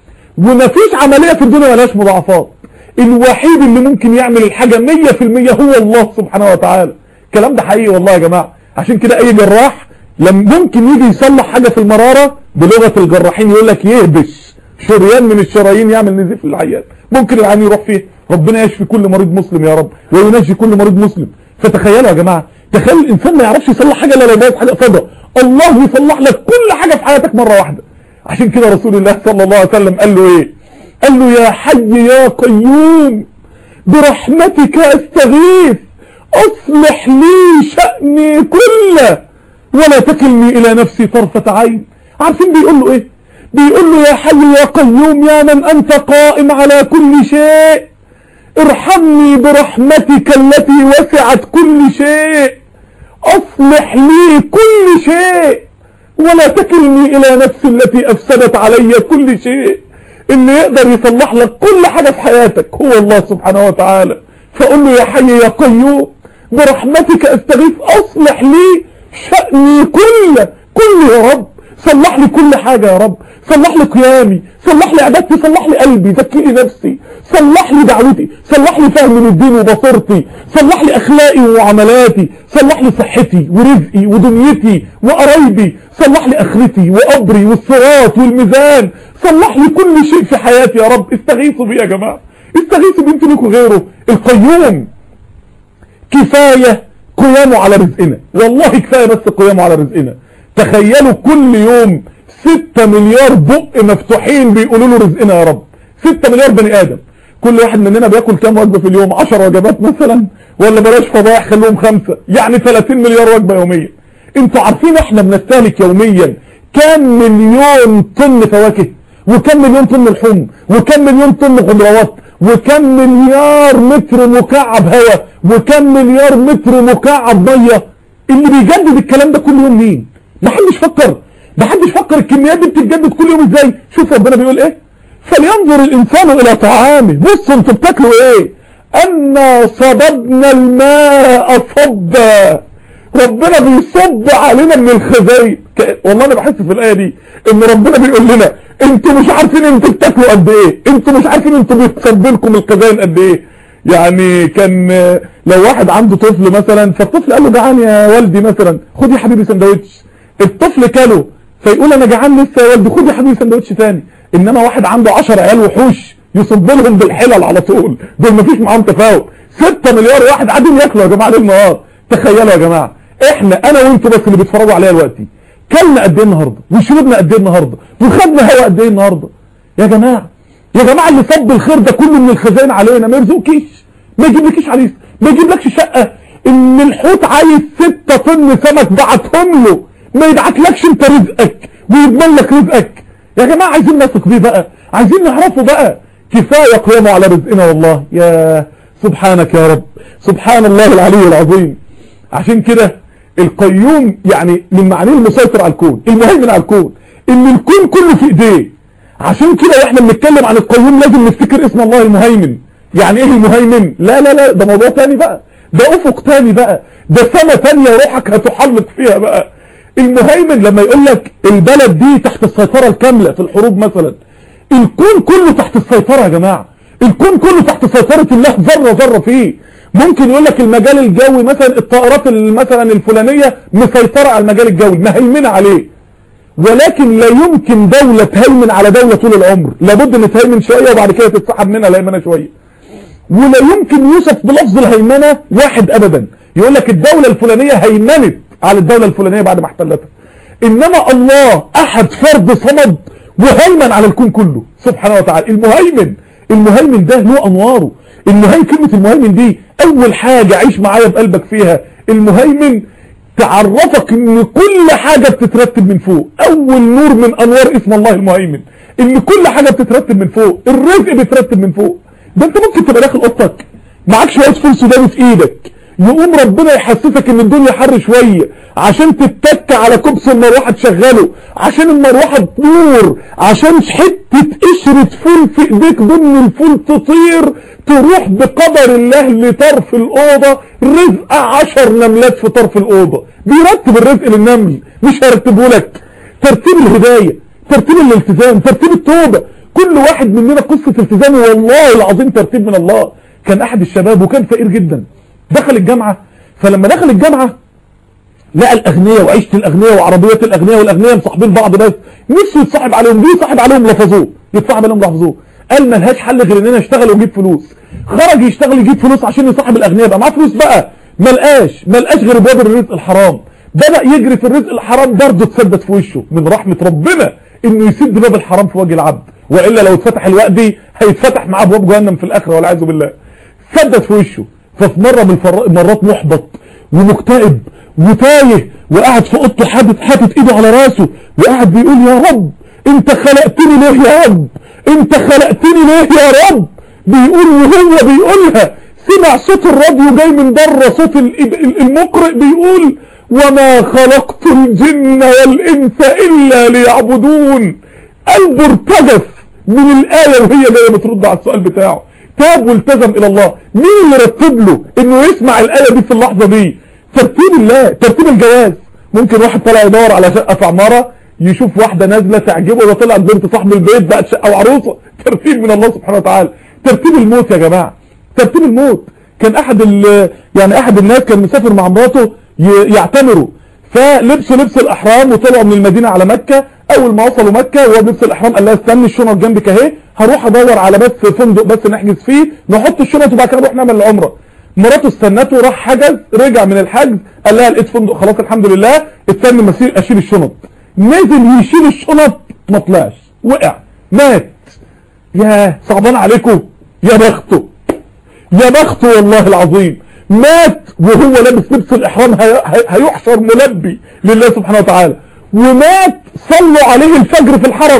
S1: ومفيش عملية في الدنيا ملهاش مضاعفات. الوحيد اللي ممكن يعمل الحاجة مية في المية هو الله سبحانه وتعالى. الكلام ده حقيقي والله يا جماعة. عشان كده اي جراح لما ممكن يجي يصلح حاجة في المرارة بلغة الجراحين يقول لك يهبش شريان من الشرايين يعمل نزيف للعيان، ممكن العيان يروح فيه. ربنا يشفي كل مريض مسلم يا رب وينجي كل مريض مسلم. فتخيلوا يا جماعة، تخيل الانسان ما يعرفش يصلح حاجة الا لو بايظ حاجة قصادها، الله يصلح لك كل حاجة في حياتك مرة واحدة. عشان كده رسول الله صلى الله عليه وسلم قال له ايه؟ قال له يا حي يا قيوم برحمتك استغيث اصلح لي شأني كله ولا تكلني الى نفسي طرفة عين. عارفين بيقول له ايه؟ بيقول له يا حي يا قيوم يا من انت قائم على كل شيء، ارحمني برحمتك التي وسعت كل شيء، اصلح لي كل شيء ولا تكلني الى نفسي التي افسدت علي كل شيء. اللي يقدر يصلح لك كل حاجة في حياتك هو الله سبحانه وتعالى. فقل له يا حي يا قيوم برحمتك استغيث اصلح لي شأني كله كله يا رب. صلح لي كل حاجة يا رب، صلح لي قيامي، صلح لي عبادتي، صلح لي قلبي، زكي لي نفسي، صلح لي دعوتي، صلح لي فهمي للدين وبصيرتي، صلح لي اخلاقي وعملاتي، صلح لي صحتي ورزقي ودنيتي وقرايبي، صلح لي اخرتي وقبري والصراط والميزان، صلح لي كل شيء في حياتي يا رب. استغيثوا بي يا جماعة، استغيثوا بنت لكم غيره. القيوم كفاية قيامه على رزقنا، والله كفاية بس قيامه على رزقنا. تخيلوا كل يوم ستة مليار بق مفتوحين بيقولوا له رزقنا يا رب. ستة مليار بني ادم، كل واحد مننا بياكل كام وجبة في اليوم؟ عشر وجبات مثلا، ولا بلاش فضايح خلوهم خمسة، يعني ثلاثين مليار وجبة يوميا. انتوا عارفين احنا بنستهلك يوميا كام مليون طن فواكه، وكم مليون طن لحوم، وكم مليون طن خضروات، وكم مليار متر مكعب هواء وكم مليار متر مكعب ميه. اللي بيجدد الكلام ده كل يوم مين؟ محدش فكر محدش فكر الكميات دي بتتجدد كل يوم ازاي. شوف ربنا بيقول ايه، فلينظر الانسان الى طعامه. بصوا انتوا بتاكلوا ايه؟ انا صببنا الماء صبا. ربنا بيصب علينا من الخزاين. والله انا بحس في الايه دي ان ربنا بيقول لنا انتوا مش عارفين انتوا بتاكلوا قد ايه، انتوا مش عارفين انتوا بيتصب لكم الخزاين قد ايه. يعني كان لو واحد عنده طفل مثلا، فالطفل قال له جعان يا والدي مثلا، خد يا حبيبي سندوتش. الطفل كله فيقول انا جعان لسه يا والدي، خد يا حبيبي سندوتش تاني. انما واحد عنده عشر عيال وحوش يصب لهم بالحلل على طول، دول مفيش معاهم تفاوت. ستة مليار واحد قاعدين ياكلوا يا جماعه ليل نهار. تخيلوا يا جماعه احنا انا وانتوا بس اللي بيتفرجوا عليا دلوقتي كلنا قد ايه النهارده، وشربنا قد ايه النهارده، وخدنا هواء قد ايه النهارده. يا جماعه يا جماعه اللي صب الخير ده كله من الخزائن علينا ما يرزقكيش، ما يجيبلكيش عريس، ما يجيبلكش شقه. ان الحوت عايز ستة طن سمك بعتهم له، ما يبعتلكش انت رزقك ويضمن لك رزقك. يا جماعه عايزين نثق بيه بقى، عايزين نعرفه بقى. كفايه قيامه على رزقنا والله. يا سبحانك يا رب، سبحان الله العلي العظيم. عشان كده القيوم يعني من معانيه المسيطر على الكون، المهيمن على الكون، ان الكون كله في ايديه. عشان كده واحنا بنتكلم عن القيوم لازم نفتكر اسم الله المهيمن. يعني ايه المهيمن؟ لا لا لا ده موضوع تاني بقى، ده افق تاني بقى، ده سما تانية روحك هتحلق فيها بقى. المهيمن لما يقول لك البلد دي تحت السيطرة الكاملة في الحروب مثلا، الكون كله تحت السيطرة يا جماعة، الكون كله تحت سيطرة الله ذرة ذرة فيه. ممكن يقول لك المجال الجوي مثلا الطائرات مثلا الفلانية مسيطرة على المجال الجوي، مهيمنة عليه، ولكن لا يمكن دولة تهيمن على دولة طول العمر، لابد ان تهيمن شوية وبعد كده تتسحب منها الهيمنة شوية. ولا يمكن يوصف بلفظ الهيمنة واحد ابدا، يقول لك الدولة الفلانية هيمنت على الدولة الفلانية بعد ما احتلتها. انما الله احد فرد صمد وهيمن على الكون كله سبحانه وتعالى. المهيمن المهيمن ده له انواره. المهيمن كلمة المهيمن دي اول حاجة عيش معايا بقلبك فيها. المهيمن تعرفك ان كل حاجة بتترتب من فوق. اول نور من انوار اسم الله المهيمن ان كل حاجة بتترتب من فوق، الرزق بيترتب من فوق. ده انت ممكن تبقى داخل اوضتك معاك شوية فول سوداني في ايدك، يقوم ربنا يحسسك ان الدنيا حر شوية عشان تتك على كبس المروحة تشغله، عشان المروحة تنور، عشان حتة قشرة فول في ايديك ضمن الفول تطير تروح بقدر الله لطرف الأوضة. رزق عشر نملات في طرف الأوضة. بيرتب الرزق للنمل، مش هيرتبه لك. ترتيب الهداية، ترتيب الالتزام، ترتيب التوبة. كل واحد مننا قصة التزامه والله العظيم ترتيب من الله. كان احد الشباب وكان فقير جدا دخل الجامعة، فلما دخل الجامعة لقى الاغنياء وعيشة الاغنياء وعربيات الاغنياء والاغنياء مصاحبين بعض، بس نفسه يتصاحب عليهم. دي يتصاحب عليهم لفظوه، يتصاحب عليهم لفظوه. قال ملهاش حل غير اننا نشتغل ونجيب فلوس. خرج يشتغل يجيب فلوس عشان يصاحب الاغنياء، بقى معاه فلوس بقى، ملقاش ملقاش غير باب الرزق الحرام. بدأ يجري في الرزق الحرام، برضه اتسدد في وشه من رحمة ربنا انه يسد باب الحرام في وجه العبد، والا لو اتفتح الوقت دي هيتفتح معاه ابواب جهنم في الاخره والعياذ بالله. سدد في وشه. ففي مره من المرات محبط ومكتئب وتايه وقاعد في اوضته حاطط حاطط ايده على راسه وقاعد بيقول يا رب انت خلقتني ليه يا رب، انت خلقتني ليه يا رب. بيقول وهو بيقولها سمع صوت الراديو جاي من بره، صوت المقرئ بيقول وما خلقت الجن والانس الا ليعبدون. قلبه ارتجف من الايه وهي جايه بترد على السؤال بتاعه. تاب والتزم الى الله. مين اللي رتب له انه يسمع الايه دي في اللحظه دي؟ ترتيب الله، ترتيب الجواز. ممكن واحد طلع يدور على شقه في عماره يشوف واحده نازله تعجبه وطلعت بنت صاحب البيت بقت شقه وعروسه. ترتيب من الله سبحانه وتعالى. ترتيب الموت يا جماعه، ترتيب الموت. كان احد يعني احد الناس كان مسافر مع مراته يعتمروا، فلبسوا لبس الاحرام وطلعوا من المدينه على مكه. اول ما وصلوا مكه وهو بلبس الاحرام قال لها استني الشنط جنبك اهي، هروح ادور على بس فندق بس نحجز فيه نحط الشنط وبعد كده نروح نعمل العمره. مراته استنته وراح حجز، رجع من الحجز قال لها لقيت فندق خلاص الحمد لله، استني ما اشيل الشنط. نزل يشيل الشنط ما طلعش، وقع مات. يا صعبان عليكم، يا بخته يا بخته والله العظيم. مات وهو لابس لبس الاحرام هيحشر ملبي لله سبحانه وتعالى. ومات صلوا عليه الفجر في الحرم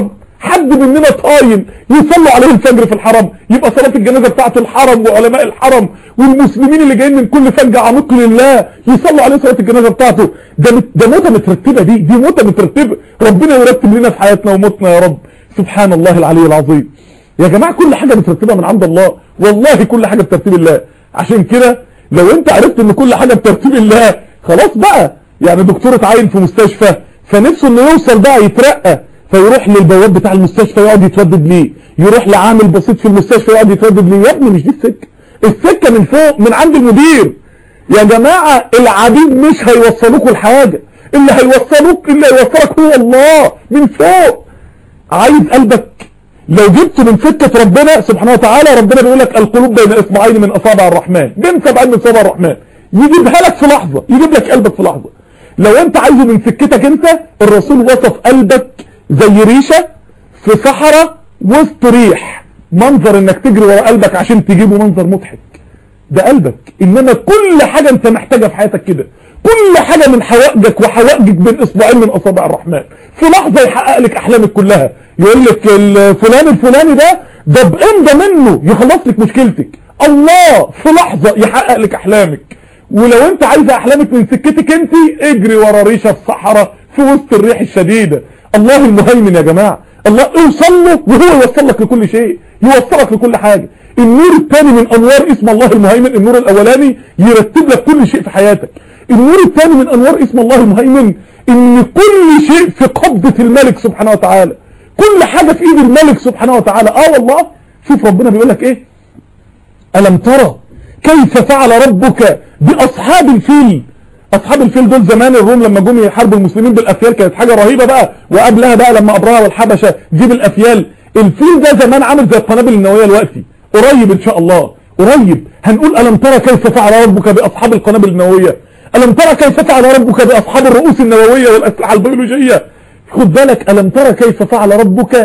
S1: حد مننا طايل يصلوا عليه الفجر في الحرم، يبقى صلاة الجنازة بتاعت الحرم وعلماء الحرم والمسلمين اللي جايين من كل فج عميق لله يصلوا عليه صلاة الجنازة بتاعته. ده ده موتة مترتبة، دي دي موتة مترتبة. ربنا يرتب لنا في حياتنا وموتنا يا رب. سبحان الله العلي العظيم. يا جماعة كل حاجة مترتبة من عند الله، والله كل حاجة بترتيب الله. عشان كده لو انت عرفت ان كل حاجة بترتيب الله خلاص بقى. يعني دكتور اتعين في مستشفى فنفسه انه يوصل بقى يترقى، فيروح للبواب بتاع المستشفى يقعد يتودد ليه، يروح لعامل بسيط في المستشفى يقعد يتودد ليه. يا ابني مش دي السكه، السكه من فوق من عند المدير. يا جماعه العبيد مش هيوصلوكوا لحاجه، اللي هيوصلوك اللي هيوصلك هو الله من فوق. عايز قلبك لو جبته من سكه ربنا سبحانه وتعالى، ربنا بيقول لك القلوب بين اصبعين من اصابع الرحمن، بين سبعين من اصابع الرحمن، يجيبها لك في لحظه، يجيب لك قلبك في لحظه. لو انت عايزه من سكتك انت، الرسول وصف قلبك زي ريشه في صحراء وسط ريح، منظر انك تجري ورا قلبك عشان تجيبه منظر مضحك. ده قلبك. انما كل حاجه انت محتاجها في حياتك كده، كل حاجه من حوائجك وحوائجك بين اصبعين من اصابع الرحمن، في لحظه يحقق لك احلامك كلها. يقول لك الفلان الفلاني ده ده بامضى منه يخلص لك مشكلتك. الله في لحظه يحقق لك احلامك. ولو انت عايزه احلامك من سكتك انت، اجري ورا ريشه في صحراء في وسط الريح الشديده. الله المهيمن يا جماعه، الله اوصل له وهو يوصل لك لكل شيء، يوصلك لكل حاجه. النور الثاني من انوار اسم الله المهيمن، النور الاولاني يرتب لك كل شيء في حياتك. النور الثاني من انوار اسم الله المهيمن ان كل شيء في قبضه الملك سبحانه وتعالى، كل حاجه في ايد الملك سبحانه وتعالى. اه والله شوف ربنا بيقول لك ايه، الم ترى كيف فعل ربك باصحاب الفيل. اصحاب الفيل دول زمان الروم لما جم يحاربوا المسلمين بالافيال كانت حاجه رهيبه بقى، وقبلها بقى لما ابرهه والحبشه جيب الافيال. الفيل ده زمان عامل زي القنابل النوويه دلوقتي، قريب ان شاء الله قريب هنقول الم ترى كيف فعل ربك باصحاب القنابل النوويه، الم ترى كيف فعل ربك باصحاب الرؤوس النوويه والاسلحه البيولوجيه. خد بالك، الم ترى كيف فعل ربك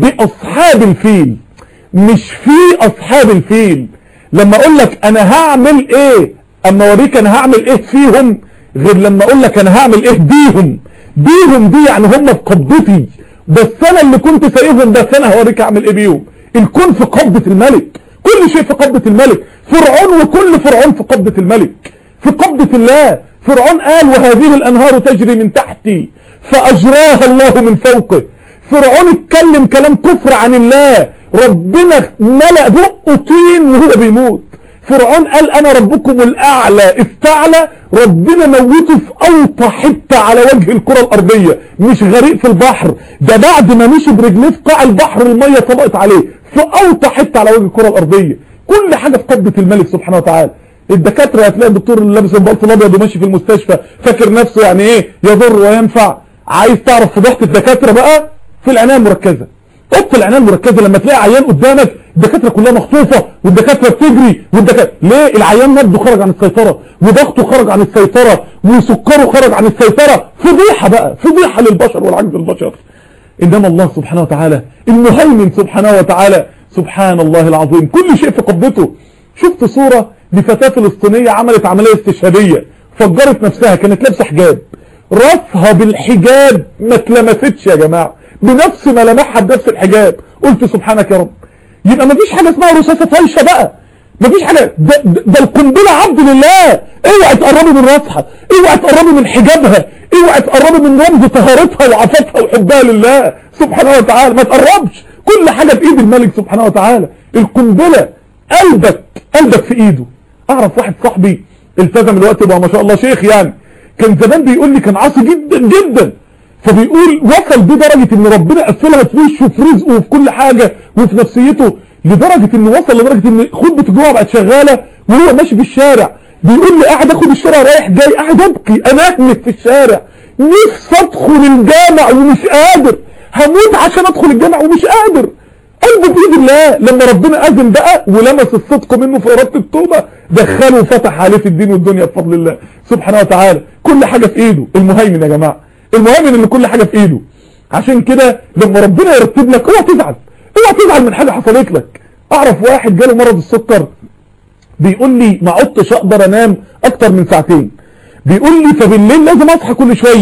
S1: باصحاب الفيل، مش في اصحاب الفيل. لما اقول لك انا هعمل ايه اما اوريك انا هعمل ايه فيهم، غير لما اقول لك انا هعمل ايه بيهم. بيهم دي يعني هم في قبضتي، بس انا اللي كنت سايبهم، بس انا هوريك اعمل ايه بيهم. الكون في قبضة الملك، كل شيء في قبضة الملك. فرعون وكل فرعون في قبضة الملك، في قبضة الله. فرعون قال وهذه الانهار تجري من تحتي فاجراها الله من فوقه. فرعون اتكلم كلام كفر عن الله، ربنا ملأ بقه طين وهو بيموت. فرعون قال انا ربكم الاعلى استعلى، ربنا موته في اوطى حته على وجه الكره الارضيه، مش غريق في البحر، ده بعد ما مشي برجليه في قاع البحر الميه طبقت عليه في اوطى حته على وجه الكره الارضيه. كل حاجه في قبضه الملك سبحانه وتعالى. الدكاتره هتلاقي الدكتور اللي لابس البلطو الابيض وماشي في المستشفى فاكر نفسه يعني ايه يضر وينفع. عايز تعرف فضيحه الدكاتره بقى في العنايه المركزه. اوضه العنايه المركزه لما تلاقي عيان قدامك الدكاتره كلها مخطوفه والدكاتره بتجري والدكاتره ليه؟ العيان نبضه خرج عن السيطره وضغطه خرج عن السيطره وسكره خرج عن السيطره. فضيحه بقى، فضيحه للبشر والعجز البشر. انما الله سبحانه وتعالى المهيمن سبحانه وتعالى، سبحان الله العظيم، كل شيء في قبضته. شفت صوره لفتاه فلسطينيه عملت عمليه استشهاديه، فجرت نفسها، كانت لابسه حجاب، راسها بالحجاب ما اتلمستش يا جماعه، بنفس ملامحها بنفس الحجاب. قلت سبحانك يا رب. يبقى مفيش حاجه اسمها رصاصه فايشه بقى، مفيش حاجه، ده, ده, ده القنبله عبد لله. اوعي تقربي من راسها، اوعي تقربي من حجابها، اوعي تقربي من رمز طهارتها وعفتها وحبها لله سبحانه وتعالى. ما تقربش، كل حاجه بايد الملك سبحانه وتعالى. القنبله قلبك، قلبك في ايده. اعرف واحد صاحبي التزم الوقت بقى ما شاء الله شيخ يعني، كان زمان بيقول لي كان عاصي جدا جدا، فبيقول وصل بدرجة ان ربنا قفلها في وشه وفي رزقه وفي كل حاجة وفي نفسيته، لدرجة انه وصل لدرجة ان خطبة الجمعة بقت شغالة وهو ماشي في الشارع بيقول لي قاعد اخد الشارع رايح جاي قاعد ابكي، انا اهمك في الشارع، نفسي ادخل الجامع ومش قادر، هموت عشان ادخل الجامع ومش قادر. قلبه بايد الله. لما ربنا اذن بقى ولمس الصدق منه في اراده التوبه دخله وفتح عليه في الدين والدنيا بفضل الله سبحانه وتعالى. كل حاجه في ايده. المهيمن يا جماعه، المهيمن اللي كل حاجه في ايده. عشان كده لما ربنا يرتب لك اوعى تزعل، اوعى تزعل من حاجه حصلت لك. اعرف واحد جاله مرض السكر بيقول لي ما عدتش اقدر انام اكتر من ساعتين، بيقول لي فبالليل لازم اصحى كل شويه،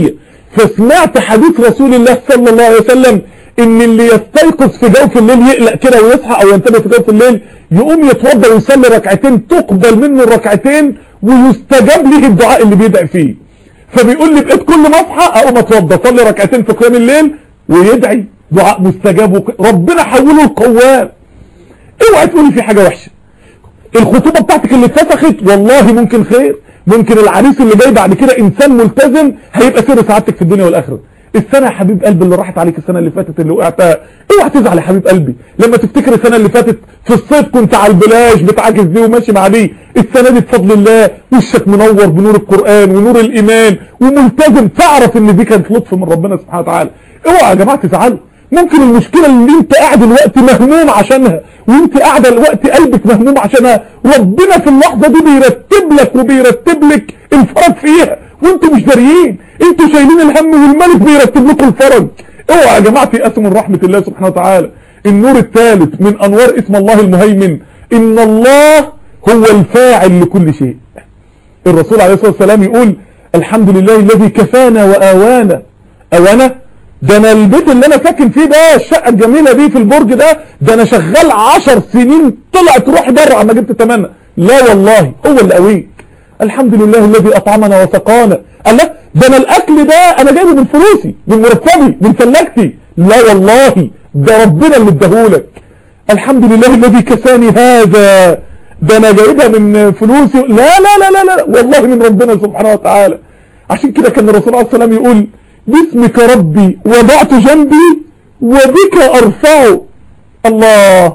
S1: فسمعت حديث رسول الله صلى الله عليه وسلم ان اللي يستيقظ في جوف الليل يقلق كده ويصحى او ينتبه في جوف الليل يقوم يتوضى ويصلي ركعتين تقبل منه الركعتين ويستجاب له الدعاء اللي بيدعي فيه. فبيقول لي بقيت كل ما اصحى اقوم اتوضى اصلي ركعتين في قيام الليل ويدعي دعاء مستجاب، ربنا حوله القوام. اوعى تقولي في حاجه وحشه. الخطوبه بتاعتك اللي اتفسخت والله ممكن خير، ممكن العريس اللي جاي بعد كده انسان ملتزم هيبقى سر سعادتك في الدنيا والاخره. السنه يا حبيب قلبي اللي راحت عليك السنه اللي فاتت اللي وقعتها، اوعى تزعل يا حبيب قلبي لما تفتكر السنه اللي فاتت في الصيف كنت على البلاش بتعاكس دي وماشي مع دي. السنه دي بفضل الله وشك منور بنور القران ونور الايمان وملتزم، تعرف ان دي كانت لطف من ربنا سبحانه وتعالى. اوعى يا جماعه تزعلوا. ممكن المشكله اللي انت قاعد الوقت مهموم عشانها وانت قاعده الوقت قلبك مهموم عشانها، ربنا في اللحظه دي بيرتب لك وبيرتب لك الفرج فيها وانتوا مش داريين. انتوا شايلين الهم والملك بيرتب لكم الفرج. اوعى يا جماعه تيأسوا من رحمه الله سبحانه وتعالى. النور الثالث من انوار اسم الله المهيمن ان الله هو الفاعل لكل شيء. الرسول عليه الصلاه والسلام يقول الحمد لله الذي كفانا واوانا. اوانا ده انا البيت اللي انا ساكن فيه ده الشقه الجميله دي في البرج ده ده انا شغال عشر سنين طلعت روحي بره عما جبت تمنى. لا والله هو اللي قويك. الحمد لله الذي اطعمنا وسقانا. الله ده انا الاكل ده انا جايبه من فلوسي من مرتبي من فلاكتي. لا والله ده ربنا اللي اداهولك. الحمد لله الذي كساني هذا ده انا جايبها من فلوسي. لا لا لا لا لا والله من ربنا سبحانه وتعالى. عشان كده كان الرسول عليه الصلاه والسلام يقول باسمك ربي وضعت جنبي وبك ارفعه. الله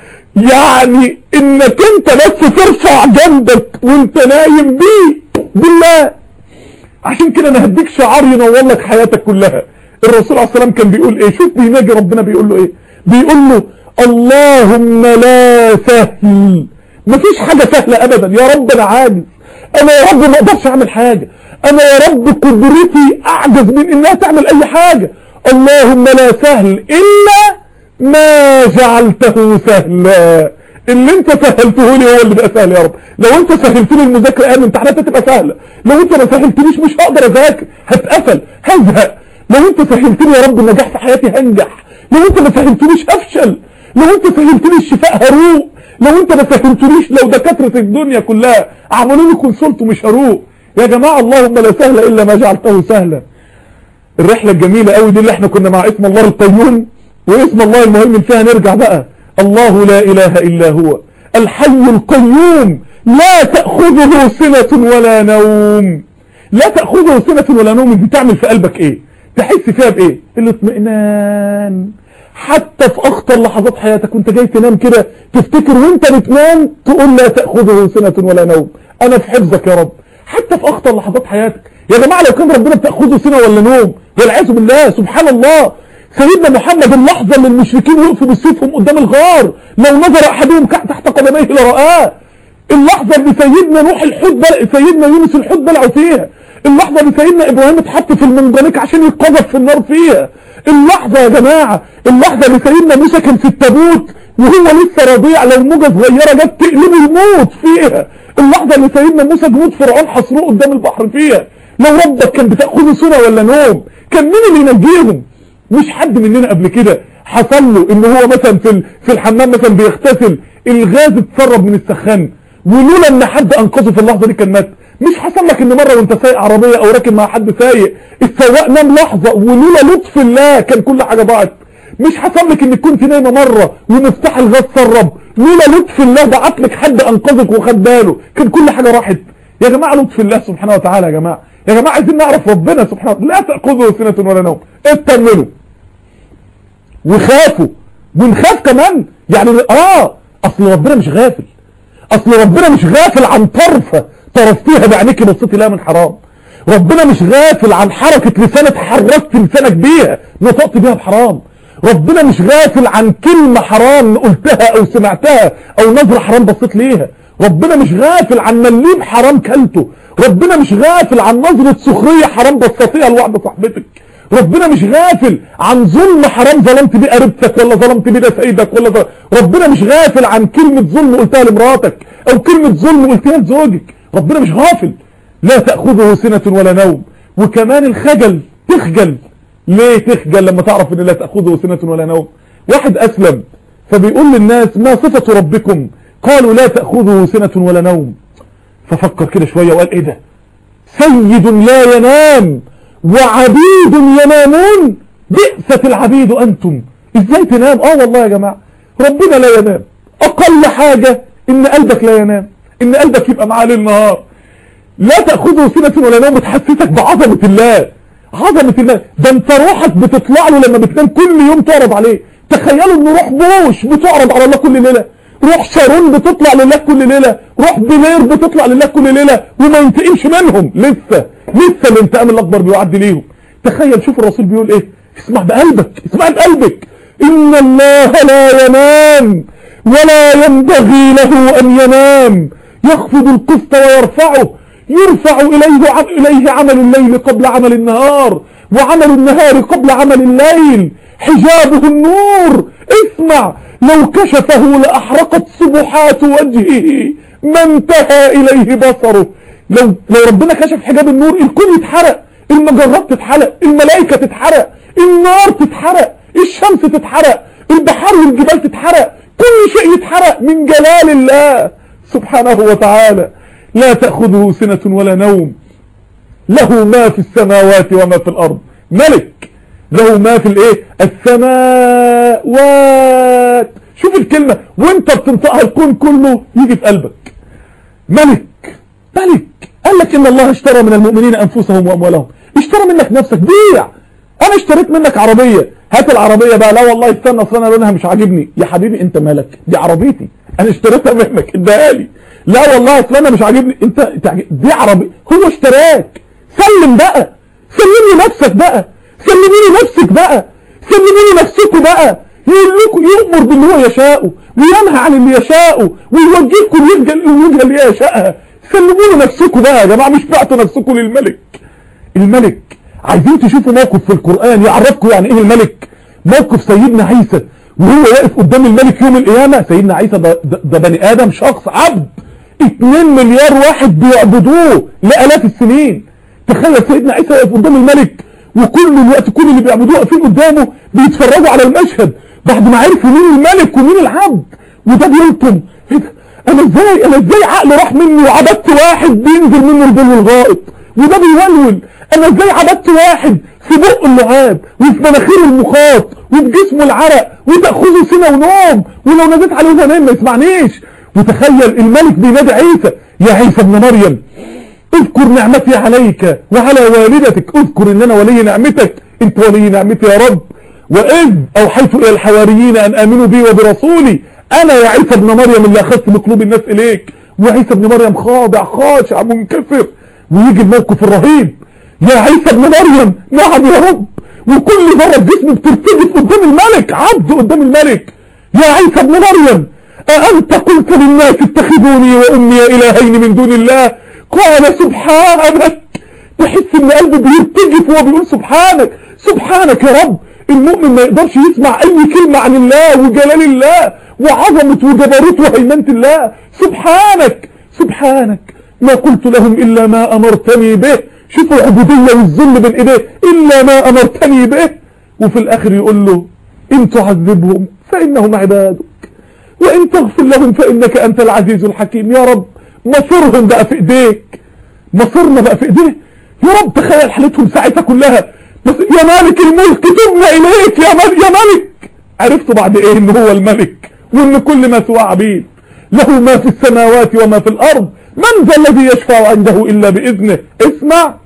S1: يعني انك انت بس ترفع جنبك وانت نايم بيه بالله. عشان كده انا هديك شعار ينور لك حياتك كلها. الرسول عليه السلام كان بيقول ايه؟ شوف بيناجي ربنا بيقول له ايه؟ بيقول له اللهم لا سهل. مفيش حاجه سهله ابدا يا رب، انا عاجز، انا يا رب ما اقدرش اعمل حاجه، انا يا رب قدرتي اعجز من انها تعمل اي حاجه. اللهم لا سهل الا ما جعلته سهلا. اللي انت سهلته لي هو اللي بقى سهل يا رب. لو انت سهلت لي المذاكره ايام الامتحانات هتبقى سهله، لو انت ما سهلتليش مش هقدر اذاكر، هتقفل، هزهق. لو انت سهلت لي يا رب النجاح في حياتي هنجح، لو انت ما سهلتليش هفشل، لو انت سهلت لي الشفاء هروق، لو انت ما سهلتليش لو دكاتره الدنيا كلها عملوا لي كونسلت ومش هروق. يا جماعه اللهم لا سهل الا ما جعلته سهلا. الرحله الجميله قوي دي اللي احنا كنا مع اسم الله القيوم واسم الله المهيمن فيها نرجع بقى. الله لا اله الا هو الحي القيوم لا تأخذه سنة ولا نوم. لا تأخذه سنة ولا نوم دي تعمل في قلبك ايه؟ تحس فيها بايه؟ الاطمئنان. حتى في اخطر لحظات حياتك وانت جاي تنام كده تفتكر وانت بتنام تقول لا تأخذه سنة ولا نوم، انا في حفظك يا رب. حتى في اخطر لحظات حياتك يا جماعة لو كان ربنا بتأخذه سنة ولا نوم والعياذ بالله سبحان الله. سيدنا محمد اللحظة اللي المشركين وقفوا بسيفهم قدام الغار لو نظر احدهم تحت قدميه لرآه. اللحظة اللي سيدنا نوح الحوت بلع، سيدنا يونس الحوت بلعوا فيها. اللحظة اللي سيدنا ابراهيم اتحط في المنجنيق عشان يتقذف في النار فيها. اللحظة يا جماعة اللحظة اللي سيدنا موسى كان في التابوت وهو لسه رضيع لو موجة صغيرة جت تقلبه يموت فيها. اللحظة اللي سيدنا موسى جنود فرعون حصروه قدام البحر فيها. لو ربك كان بتأخذه سنة ولا نوم كان مين اللي ينجيهم؟ مش حد مننا قبل كده حصل له ان هو مثلا في في الحمام مثلا بيغتسل الغاز اتسرب من السخان ولولا ان حد انقذه في اللحظه دي كان مات؟ مش حصل لك ان مره وانت سايق عربيه او راكب مع حد سايق السواق نام لحظه ولولا لطف الله كان كل حاجه ضاعت؟ مش حصل لك انك كنت نايمه مره ومفتاح الغاز سرب لولا لطف الله بعت لك حد انقذك وخد باله كان كل حاجه راحت؟ يا جماعه لطف الله سبحانه وتعالى. يا جماعه يا جماعه عايزين نعرف ربنا سبحانه وتعالى. لا تأخذه سنة ولا نوم. اطمنوا وخافوا ونخاف كمان. يعني اه اصل ربنا مش غافل، اصل ربنا مش غافل عن طرفه طرفتيها بعينيك بصيتي لها من حرام. ربنا مش غافل عن حركه لسانك حركت لسانك بيها نطقت بيها بحرام. ربنا مش غافل عن كلمه حرام قلتها او سمعتها او نظره حرام بصيت ليها. ربنا مش غافل عن مليم حرام كلته. ربنا مش غافل عن نظره سخريه حرام بصيتيها لواحده صاحبتك. ربنا مش غافل عن ظلم حرام ظلمت بيه قريبتك ولا ظلمت بيه ده سيدك ولا ظلم. ربنا مش غافل عن كلمة ظلم قلتها لمراتك او كلمة ظلم قلتها لزوجك. ربنا مش غافل. لا تأخذه سنة ولا نوم. وكمان الخجل تخجل. ليه تخجل لما تعرف ان لا تأخذه سنة ولا نوم؟ واحد اسلم فبيقول للناس ما صفة ربكم؟ قالوا لا تأخذه سنة ولا نوم. ففكر كده شوية وقال ايه ده؟ سيد لا ينام وعبيد ينامون، بئست العبيد انتم. ازاي تنام؟ اه والله يا جماعة ربنا لا ينام. اقل حاجة ان قلبك لا ينام، ان قلبك يبقى معاه ليل نهار. لا تأخذه سنة ولا نوم بتحسسك بعظمة الله، عظمة الله. ده انت روحك بتطلع له لما بتنام كل يوم تعرض عليه. تخيلوا ان روح بوش بتعرض على الله كل ليلة، روح شارون بتطلع لله كل ليلة، روح بلير بتطلع لله كل ليلة، وما ينتقمش منهم لسه لسه الانتقام الاكبر بيعدي ليهم. تخيل شوف الرسول بيقول ايه، اسمع بقلبك اسمع بقلبك. ان الله لا ينام ولا ينبغي له ان ينام، يخفض القسط ويرفعه، يرفع إليه إليه عمل الليل قبل عمل النهار، وعمل النهار قبل عمل الليل، حجابه النور. اسمع لو كشفه لأحرقت سبحات وجهه ما انتهى إليه بصره. لو لو ربنا كشف حجاب النور الكون يتحرق، المجرات تتحرق، الملائكة تتحرق، النار تتحرق، الشمس تتحرق، البحار والجبال تتحرق، كل شيء يتحرق من جلال الله سبحانه وتعالى. لا تأخذه سنة ولا نوم، له ما في السماوات وما في الأرض. ملك له ما في الايه السماوات. شوف الكلمة وانت بتنطقها الكون كله يجي في قلبك. ملك ملك قال لك ان الله اشترى من المؤمنين انفسهم واموالهم. اشترى منك نفسك، بيع. انا اشتريت منك عربية، هات العربية بقى. لا والله استنى اصل انا لونها مش عاجبني. يا حبيبي انت مالك، دي عربيتي انا اشتريتها منك اديها لي. لا والله اصل انا مش عاجبني. انت دي عربي، هو اشتراك. سلم بقى، سلمي نفسك بقى، سلميني نفسك بقى، سلميني نفسكوا بقى. يقول لكم يؤمر باللي هو يشاءه وينهى عن اللي يشاءه ويوجهكم الوجهه الوجهه اللي يشاءها. سلموا نفسكوا بقى يا جماعه، مش بعتوا نفسكم للملك. الملك عايزين تشوفوا موقف في القرآن يعرفكم يعني ايه الملك. موقف سيدنا عيسى وهو واقف قدام الملك يوم القيامة. سيدنا عيسى ده, ده بني آدم، شخص عبد، اتنين مليار واحد بيعبدوه لآلاف السنين. تخيل سيدنا عيسى واقف قدام الملك وكل الوقت كل اللي بيعبدوه واقفين قدامه بيتفرجوا على المشهد بعد ما عرفوا مين الملك ومين العبد. وده بيلطم، ايه ده؟ انا ازاي انا ازاي عقل راح مني وعبدت واحد بينزل منه البول والغائط؟ وده بيولول. انا ازاي عبدت واحد في بق اللعاب وفي مناخير المخاط وفي جسمه العرق وتأخذه سنة ونوم، ولو ناديت عليه زمان ما يسمعنيش. وتخيل الملك بينادي عيسى، يا عيسى ابن مريم اذكر نعمتي عليك وعلى والدتك. اذكر ان انا ولي نعمتك، انت ولي نعمتي يا رب. واذ اوحيت الى الحواريين ان امنوا بي وبرسولي، انا يا عيسى ابن مريم اللي اخذت بقلوب الناس اليك. وعيسى ابن مريم خاضع خاشع منكسر. ويجي الموقف الرهيب، يا عيسى ابن مريم نعم يا رب. وكل ذره جسمه بترتجف قدام الملك، عبد قدام الملك. يا عيسى ابن مريم أأنت قلت للناس اتخذوني وأمي إلهين من دون الله؟ قال سبحانك. تحس ان قلبه بيرتجف وهو بيقول سبحانك سبحانك يا رب. المؤمن ما يقدرش يسمع اي كلمة عن الله وجلال الله وعظمة وجبروت وهيمنة الله. سبحانك سبحانك ما قلت لهم إلا ما أمرتني به. شوفوا العبودية والذل بين ايديه، إلا ما أمرتني به. وفي الآخر يقول له إن تعذبهم فإنهم عبادك وإن تغفر لهم فإنك أنت العزيز الحكيم. يا رب مصيرهم بقى في إيديك، مصيرنا بقى في إيديه يا رب. تخيل حالتهم ساعتها كلها، بس يا مالك الملك تبنا إليك يا مالك يا مالك. عرفتوا بعد إيه إن هو الملك وإن كل ما سواه عبيد. له ما في السماوات وما في الأرض. من ذا الذي يشفع عنده إلا بإذنه. اسمع،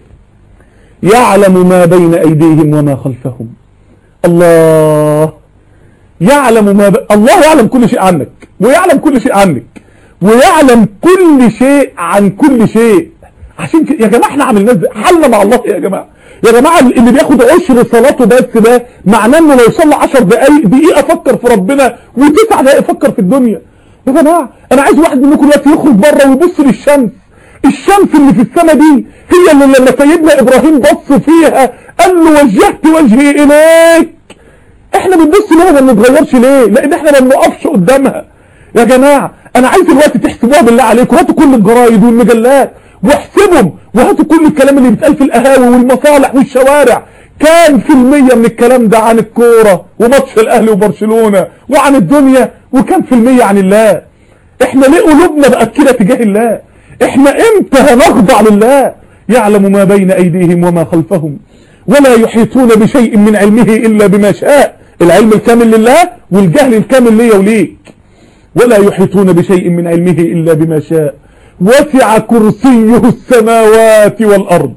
S1: يعلم ما بين أيديهم وما خلفهم. الله يعلم ما ب... الله يعلم كل شيء عنك ويعلم كل شيء عنك ويعلم كل شيء عن كل شيء. عشان كده يا جماعه احنا عملنا حالنا مع الله يا جماعه. يا جماعه اللي بياخد عشر صلاته بس ده معناه انه لو صلى عشر دقايق دقيقه فكر في ربنا وتسع دقايق فكر في الدنيا. يا جماعه انا عايز واحد منكم دلوقتي يخرج بره ويبص للشمس. الشمس اللي في السماء دي هي اللي لما سيدنا ابراهيم بص فيها قال له وجهت وجهي اليك. احنا بنبص لها ما بنتغيرش ليه؟ لان احنا ما بنقفش قدامها. يا جماعه انا عايز دلوقتي تحسبوها بالله عليكم، هاتوا كل الجرايد والمجلات واحسبهم وهاتوا كل الكلام اللي بيتقال في القهاوي والمصالح والشوارع، كام في المية من الكلام ده عن الكورة وماتش الاهلي وبرشلونة وعن الدنيا، وكام في المية عن الله؟ احنا ليه قلوبنا بقت كده تجاه الله؟ احنا امتى هنخضع لله؟ يعلم ما بين ايديهم وما خلفهم ولا يحيطون بشيء من علمه الا بما شاء. العلم الكامل لله والجهل الكامل ليا وليك. ولا يحيطون بشيء من علمه الا بما شاء وسع كرسيه السماوات والارض.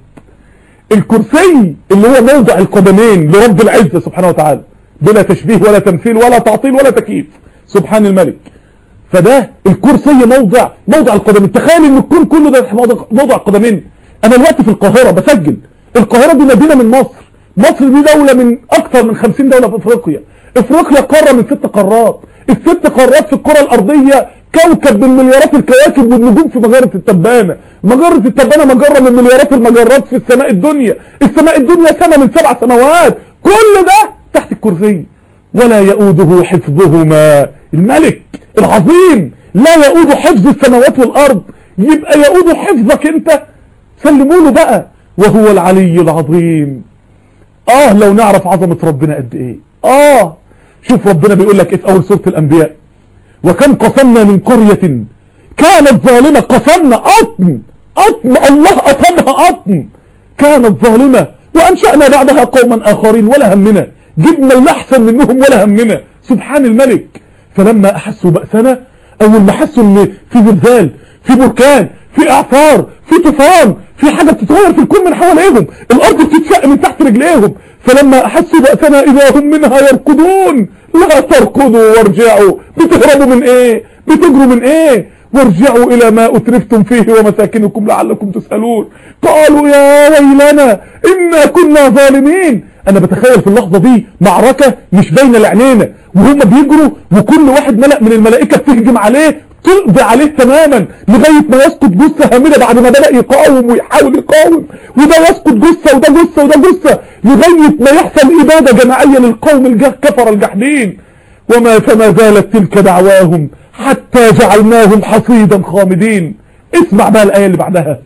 S1: الكرسي اللي هو موضع القدمين لرب العزة سبحانه وتعالى، بلا تشبيه ولا تمثيل ولا تعطيل ولا تكييف، سبحان الملك. فده الكرسي موضع موضع القدمين. تخيل ان الكون كله ده موضع القدمين. انا دلوقتي في القاهرة بسجل. القاهرة دي مدينة من مصر. مصر دي دولة من اكثر من خمسين دولة في افريقيا. افريقيا قارة من ست قارات. الست قارات في الكرة الارضية كوكب من مليارات الكواكب والنجوم في مجرة التبانة. مجرة التبانة مجرة من مليارات المجرات في السماء الدنيا. السماء الدنيا سنة من سبع سماوات. كل ده تحت الكرسي. ولا يؤوده حفظهما. الملك العظيم لا يؤود حفظ السماوات والارض، يبقى يؤود حفظك انت. سلموا له بقى. وهو العلي العظيم. اه لو نعرف عظمة ربنا قد ايه. اه شوف ربنا بيقول لك ايه في اول سورة الانبياء: وكم قسمنا من قرية كانت ظالمة. قسمنا قطن قطن الله قسمها قطن كانت ظالمة وانشأنا بعدها قوما اخرين ولا همنا. جبنا اللي احسن منهم ولا همنا. سبحان الملك. فلما احسوا بأسنا، اول ما حسوا ان في زلزال، في بركان، في اعصار، في طوفان، في حاجة بتتغير في الكون من حواليهم، الارض بتتشق من تحت رجليهم، فلما احسوا بأسنا اذا هم منها يركضون. لا تركضوا وارجعوا. بتهربوا من ايه؟ بتجروا من ايه؟ وارجعوا الى ما اترفتم فيه ومساكنكم لعلكم تسألون. قالوا يا ويلنا انا كنا ظالمين. انا بتخيل في اللحظة دي معركة مش باينة لعينينا، وهم بيجروا وكل واحد ملأ من الملائكة بتهجم عليه تقضي عليه تماما لغاية ما يسقط جثة هامدة بعد ما بدأ يقاوم ويحاول يقاوم، وده يسقط جثة وده جثة وده جثة لغاية ما يحصل إبادة جماعية للقوم الكفر الجحدين. وما فما زالت تلك دعواهم حتى جعلناهم حصيدا خامدين. اسمع بقى الآية اللي بعدها: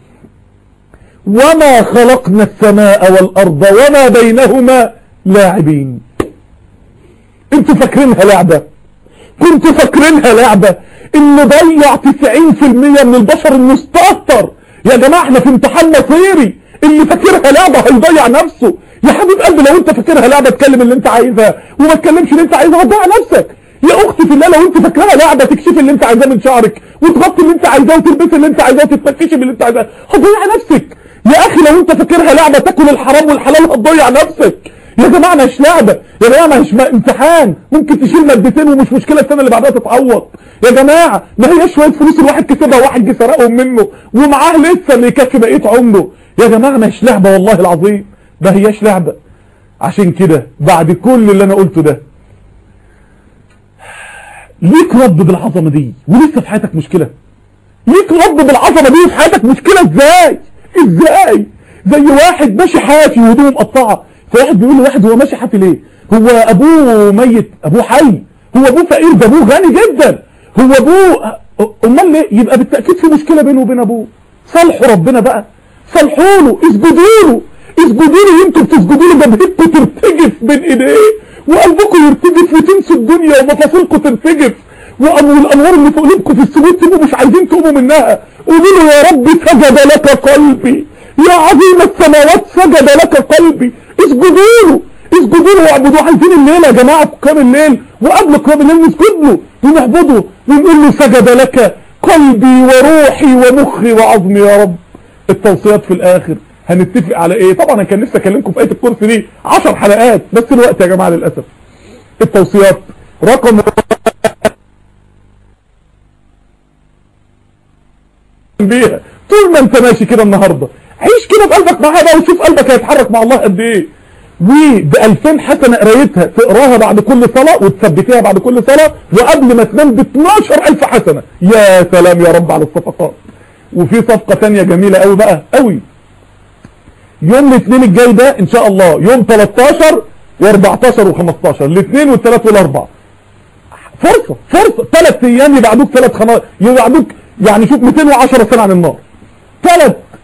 S1: وما خلقنا السماء والأرض وما بينهما لاعبين. انتوا فاكرينها لعبة؟ كنتوا فاكرينها لعبة؟ اللي ضيع تسعين في المية من البشر المستهتر. يا جماعة احنا في امتحان مصيري، اللي فاكرها لعبة هيضيع نفسه. يا حبيب قلبي لو انت فاكرها لعبة اتكلم اللي انت عايزها وما تكلمش اللي انت عايزها، هتضيع نفسك. يا اختي في الله لو انت فاكرها لعبة تكشفي اللي انت عايزاه من شعرك وتغطي اللي انت عايزاه وتلبسي اللي انت عايزاه وتتفكشي باللي انت عايزاه، هتضيع نفسك. يا اخي لو انت فاكرها لعبة تاكل الحرام والحلال هتضيع نفسك. يا جماعه مش لعبه، يا جماعه مش امتحان ممكن تشيل مادتين ومش مشكله السنه اللي بعدها تتعوض. يا جماعه ما هياش شويه فلوس الواحد كسبها وواحد جه سرقهم منه ومعاه لسه اللي يكفي بقيه عمره. يا جماعه مش لعبه والله العظيم، ما هياش لعبه. عشان كده بعد كل اللي انا قلته ده ليك رب بالعظمه دي ولسه في حياتك مشكله؟ ليك رب بالعظمه دي في حياتك مشكله ازاي؟ ازاي؟ زي واحد ماشي حافي وهدومه مقطعه، فواحد بيقول لواحد هو ماشي حافي ليه؟ هو ابوه ميت؟ ابوه حي؟ هو ابوه فقير؟ ده ابوه غني جدا. هو ابوه امال ليه؟ يبقى بالتاكيد في مشكله بينه وبين ابوه. صالحوا ربنا بقى، صالحوا له، اسجدوا له، اسجدوا له. انتوا بتسجدوا له جبهتكم ترتجف بين ايديه وقلبكم يرتجف وتنسوا الدنيا ومفاصلكم ترتجف والانوار اللي في قلوبكم في السجود تبقوا مش عايزين تقوموا منها. قولوا له يا رب سجد لك قلبي، يا عظيم السماوات سجد لك قلبي. اسجدوا له، اسجدوا له واعبدوه. عايزين الليله يا جماعه في قيام الليل وقبل قيام الليل نسجد له ونعبده ونقول له سجد لك قلبي وروحي ومخي وعظمي يا رب. التوصيات في الاخر هنتفق على ايه؟ طبعا انا كان نفسي اكلمكم في ايه الكورس دي عشر حلقات بس الوقت يا جماعه للاسف. التوصيات رقم بيها طول ما انت ماشي كده النهارده عيش كده بقلبك معاه بقى وشوف قلبك هيتحرك مع الله قد ايه. وب ألفين حسنه قرايتها تقراها بعد كل صلاه وتثبتيها بعد كل صلاه، وقبل ما تنام ب اتناشر ألف حسنه. يا سلام يا رب على الصفقات. وفي صفقه ثانيه جميله قوي بقى قوي يوم الاثنين الجاي ده ان شاء الله، يوم تلتاشر واربعتاشر وخمستاشر، الاثنين والثلاث والاربع. فرصه فرصه ثلاث ايام يبعدوك ثلاث خنا يبعدوك يعني شوف مئتين وعشرة سنه عن النار. ثلاث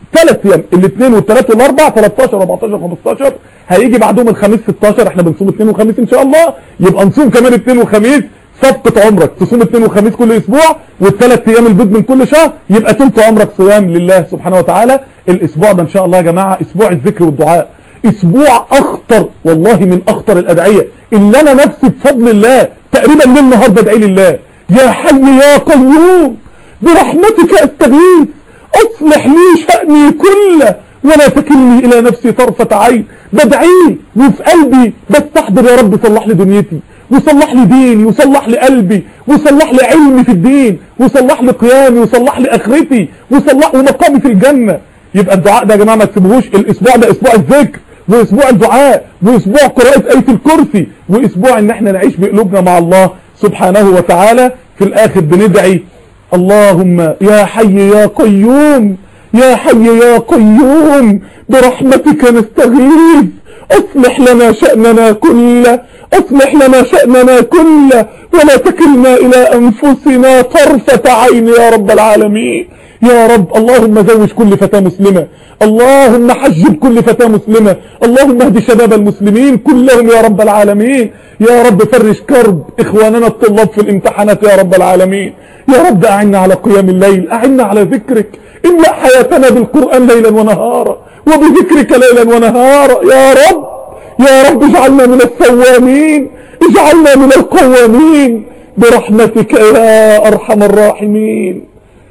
S1: ثلاث ايام، الاثنين والثلاث والاربع تلتاشر اربعتاشر خمستاشر، هيجي بعدهم الخميس ستاشر، احنا بنصوم اثنين وخميس ان شاء الله، يبقى نصوم كمان اثنين وخميس، صفقة عمرك تصوم اثنين وخميس كل اسبوع، والثلاث ايام البيض من كل شهر، يبقى تلت عمرك صيام لله سبحانه وتعالى. الاسبوع ده ان شاء الله يا جماعة اسبوع الذكر والدعاء، اسبوع اخطر والله من اخطر الادعية اللي انا نفسي بفضل الله تقريبا من النهارده ادعي لله. يا حي يا قيوم برحمتك استغيث اصلح لي شأني كله ولا تكلني الى نفسي طرفة عين. بدعيه وفي قلبي بستحضر يا رب صلح لي دنيتي، وصلح لي ديني، وصلح لي قلبي، وصلح لي علمي في الدين، وصلح لي قيامي، وصلح لي اخرتي، وصلح ومقامي في الجنة. يبقى الدعاء ده يا جماعة ما تسيبوهوش. الاسبوع ده اسبوع الذكر، واسبوع الدعاء، واسبوع قراءة آية الكرسي، واسبوع ان احنا نعيش بقلوبنا مع الله سبحانه وتعالى. في الاخر بندعي اللهم يا حي يا قيوم، يا حي يا قيوم برحمتك نستغيث اصلح لنا شأننا كله، اصلح لنا شأننا كله ولا تكلنا الى انفسنا طرفة عين يا رب العالمين. يا رب اللهم زوج كل فتاة مسلمة، اللهم حجب كل فتاة مسلمة، اللهم اهد شباب المسلمين كلهم يا رب العالمين. يا رب فرج كرب اخواننا الطلاب في الامتحانات يا رب العالمين. يا رب اعنا على قيام الليل، اعنا على ذكرك، املأ حياتنا بالقرآن ليلا ونهارا، وبذكرك ليلا ونهارا. يا رب يا رب اجعلنا من الثوامين، اجعلنا من القوامين برحمتك يا ارحم الراحمين.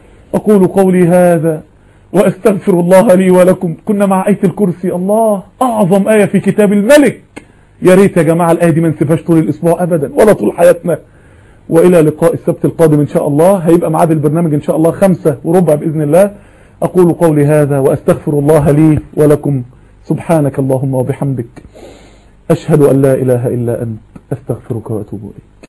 S1: اقول قولي هذا واستغفر الله لي ولكم. كنا مع آية الكرسي، الله اعظم آية في كتاب الملك. يا ريت يا جماعة الآية دي ما نسيبهاش طول الاسبوع ابدا ولا طول حياتنا. والى لقاء السبت القادم ان شاء الله، هيبقى ميعاد البرنامج ان شاء الله خمسة وربع باذن الله. اقول قولي هذا واستغفر الله لي ولكم. سبحانك اللهم وبحمدك اشهد ان لا اله الا انت استغفرك واتوب اليك.